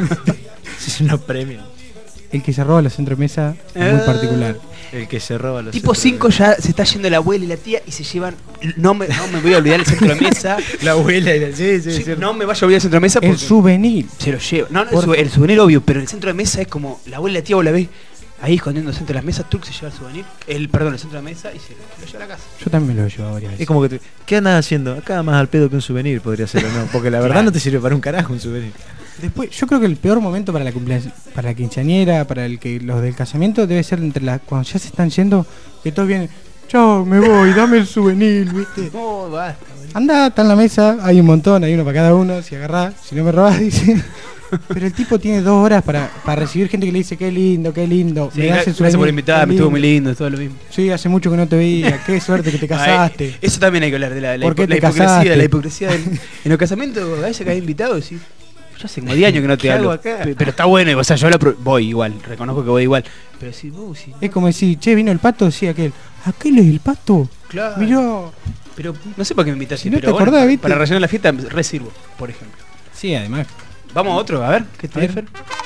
Si no premio. El que se roba los centros de mesa es muy Eh. particular. El que se roba los Tipo centros cinco ya se está yendo la abuela y la tía y se llevan. No me, no me voy a olvidar el centro de mesa. La abuela y la. Sí, sí, Sí, sí. no me vaya a olvidar el centro de mesa porque El souvenir. se lo lleva. No, no, el, Por- sou- el souvenir obvio, pero el centro de mesa es como la abuela y la tía, vos la ves ahí escondiendo el centro de las mesas, Turk se lleva el souvenir, el, perdón, el centro de la mesa y se lo, lo lleva a la casa. Yo también me lo he llevado varias veces. Es como que te- ¿qué andas haciendo? Acá más al pedo que un souvenir podría ser o no. Porque la verdad Claro. no te sirve para un carajo un souvenir. Después, yo creo que el peor momento para la cumplea- para la quinceañera, para el que los del casamiento, debe ser entre las cuando ya se están yendo, que todos vienen, chao, me voy, dame el souvenir, ¿viste? No, basta. Anda, está en la mesa, hay un montón, hay uno para cada uno, si agarrás, si no me robás, dice. Pero el tipo tiene dos horas para, para recibir gente que le dice, qué lindo, qué lindo. Sí, me das el gracias por souvenir, invitarme, qué estuvo lindo. muy lindo, todo lo mismo. Sí, hace mucho que no te veía, qué suerte que te casaste. Ay, eso también hay que hablar de la, la, ¿Por qué hipo- la te hipocresía, casaste? la hipocresía del- en los casamientos, a veces que hay invitados y decís, yo hace como diez años que no te ¿Qué hablo. hago acá? Pe- Pero está bueno, o sea, yo lo apro- voy igual, reconozco que voy igual. Pero si vos, si. Es como decir, che, vino el pato, decía aquel, ¿aquel es el pato? Claro. Mirá. Pero no sé por qué me invitaste, Si no pero te acordás, bueno, ¿viste? para rellenar la fiesta resirvo, por ejemplo. Sí, además. Vamos a otro, a ver, ¿qué A tiene ver. Fer?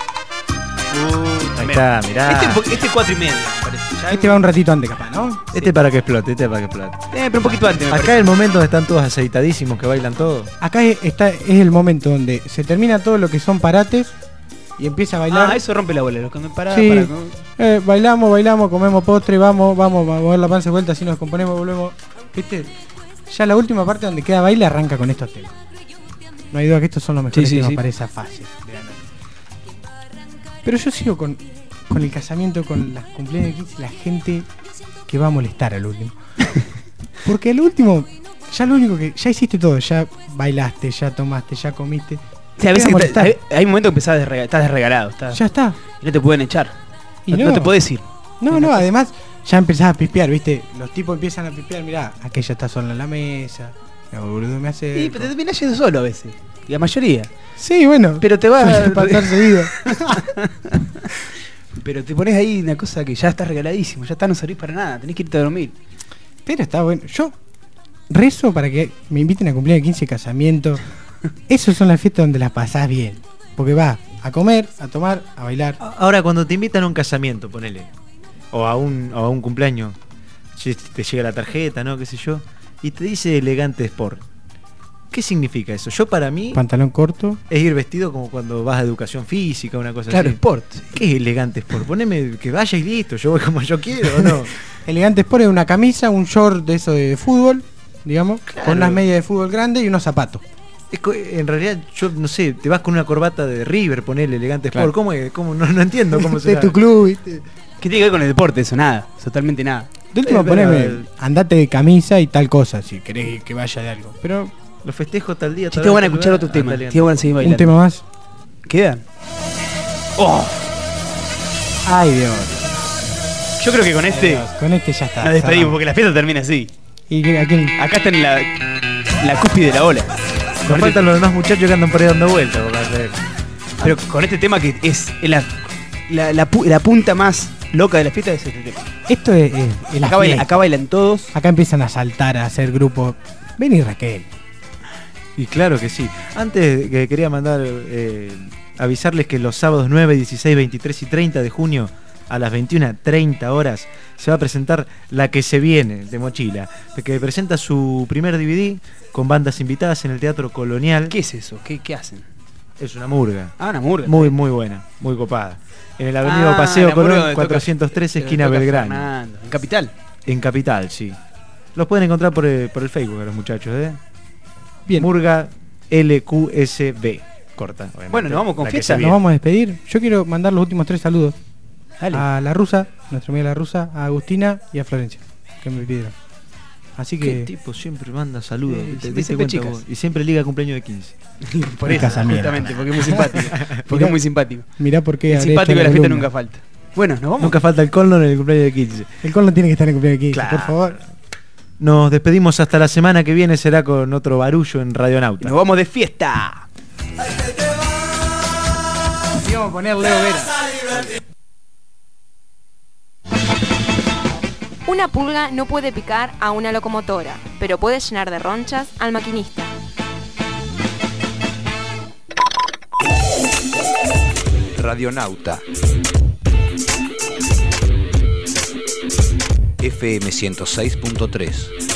Ahí está, mirá. Este, un po- este cuatro y media, me parece. Ya Este va un ratito antes, capaz, ¿no? Este para que explote, este para que explote. Eh, pero un poquito antes, me Acá parece. es el momento donde están todos aceitadísimos, que bailan todos. Acá es, está, es el momento donde se termina todo lo que son parates y empieza a bailar. Ah, eso rompe la bola, lo que me para, Sí. para. Eh, bailamos, bailamos, comemos postre, vamos, vamos a mover la panza de vuelta, así nos componemos, volvemos. ¿Viste? Ya la última parte donde queda baile arranca con estos temas. No hay duda que estos son los mejores Sí, sí, temas sí. para esa fase de la noche. Pero yo sigo con, con el casamiento, con las cumpleaños de quince, la gente que va a molestar al último. Porque al último, ya lo único que. Ya hiciste todo, ya bailaste, ya tomaste, ya comiste. Sí, a veces Te va a que te- molestar. hay, hay momentos que empezás desrega- estás desregalado. Estás, Ya está. y no te pueden echar. Y no, no. no te podés ir. No, no, además ya empezás a pispear, ¿viste? Los tipos empiezan a pispear, mirá, aquella está sola en la mesa, la boludo me hace. Sí, pero te terminás yendo solo a veces. Y la mayoría. Sí, bueno. Pero te va suele pasar seguido. Pero te pones ahí una cosa que ya estás regaladísimo, ya está, no servís para nada, tenés que irte a dormir. Pero está bueno. Yo rezo para que me inviten a cumplir de quince, casamiento. Esas son las fiestas donde las pasás bien. Porque va a comer, a tomar, a bailar. Ahora, cuando te invitan a un casamiento, ponele, o a un, o a un cumpleaños, si te llega la tarjeta, ¿no? Qué sé yo, y te dice elegante sport. ¿Qué significa eso? Yo para mí Pantalón corto. es ir vestido como cuando vas a educación física, una cosa Claro, así. sport. ¿Qué es elegante sport? Poneme que vaya y listo, yo voy como yo quiero, ¿o no? Elegante Sport es una camisa, un short de eso de fútbol, digamos, Claro. con unas medias de fútbol grandes y unos zapatos. Es co- en realidad, yo no sé, te vas con una corbata de River, ponele elegante sport. Claro. ¿Cómo es? ¿Cómo? No, no entiendo cómo se De tu club, ¿viste? ¿Qué tiene que ver con el deporte eso? Nada, totalmente nada. De último Eh, pero, poneme, eh, andate de camisa y tal cosa, si querés que vaya de algo. Pero Los festejos tal día. Si tal te van a tal escuchar lugar, otro tema, anda te elegante. van a seguir un bailando. tema más. ¿Quedan? ¡Oh! Ay, Dios. Yo creo que con este Dios, con este ya está. nos despedimos cerramos. porque la fiesta termina así. ¿Y qué- a quién? Acá está en la, la cúspide de la ola. Nos Con faltan este- los demás muchachos que andan por ahí dando vueltas. por hacer. pero con este tema que es la, la, la pu- la punta más loca de la fiesta es este tema. Esto es, es- es la Acá, bailan, fiesta. acá bailan todos. Acá empiezan a saltar, a hacer grupo. Ven y Raquel. Y claro que sí. Antes que quería mandar eh, avisarles que los sábados nueve, dieciséis, veintitrés y treinta de junio a las veintiuna treinta horas se va a presentar La que se viene de Mochila, que presenta su primer D V D con bandas invitadas en el Teatro Colonial. ¿Qué es eso? ¿Qué, qué hacen? Es una murga. Ah, una murga. Muy, muy buena, muy copada. En el Avenida Ah, Paseo la murga Colón donde toca- cuatrocientos tres, donde esquina toca Belgrano. Fernando. ¿En Capital? En Capital, sí. Los pueden encontrar por el, por el Facebook a los muchachos, ¿eh? Bien. Murga L Q S B. Corta. obviamente. Bueno, nos vamos con La que fiesta. se Nos viene. vamos a despedir. Yo quiero mandar los últimos tres saludos. Dale. A la rusa, nuestra amiga la rusa, a Agustina y a Florencia, que me pidieron. Así ¿Qué que. tipo siempre manda saludos? Eh, ¿Te siempre diste cuenta chicas. vos? Y siempre liga cumpleaños de quince. Por Qué eso, casa mierda. justamente, porque es muy simpático. Porque es muy simpático. Mirá por qué. El habré simpático hecho de la fiesta columna. nunca falta. Bueno, nos vamos. Nunca falta el colno en el cumpleaños de quince. El colno tiene que estar en el cumpleaños de quince, Claro. por favor. Nos despedimos hasta la semana que viene. Será con otro barullo en Radionauta. Nos vamos de fiesta. Sí, vamos a poner Leo Vera. Una pulga no puede picar a una locomotora, pero puede llenar de ronchas al maquinista. Radionauta. F M ciento seis punto tres.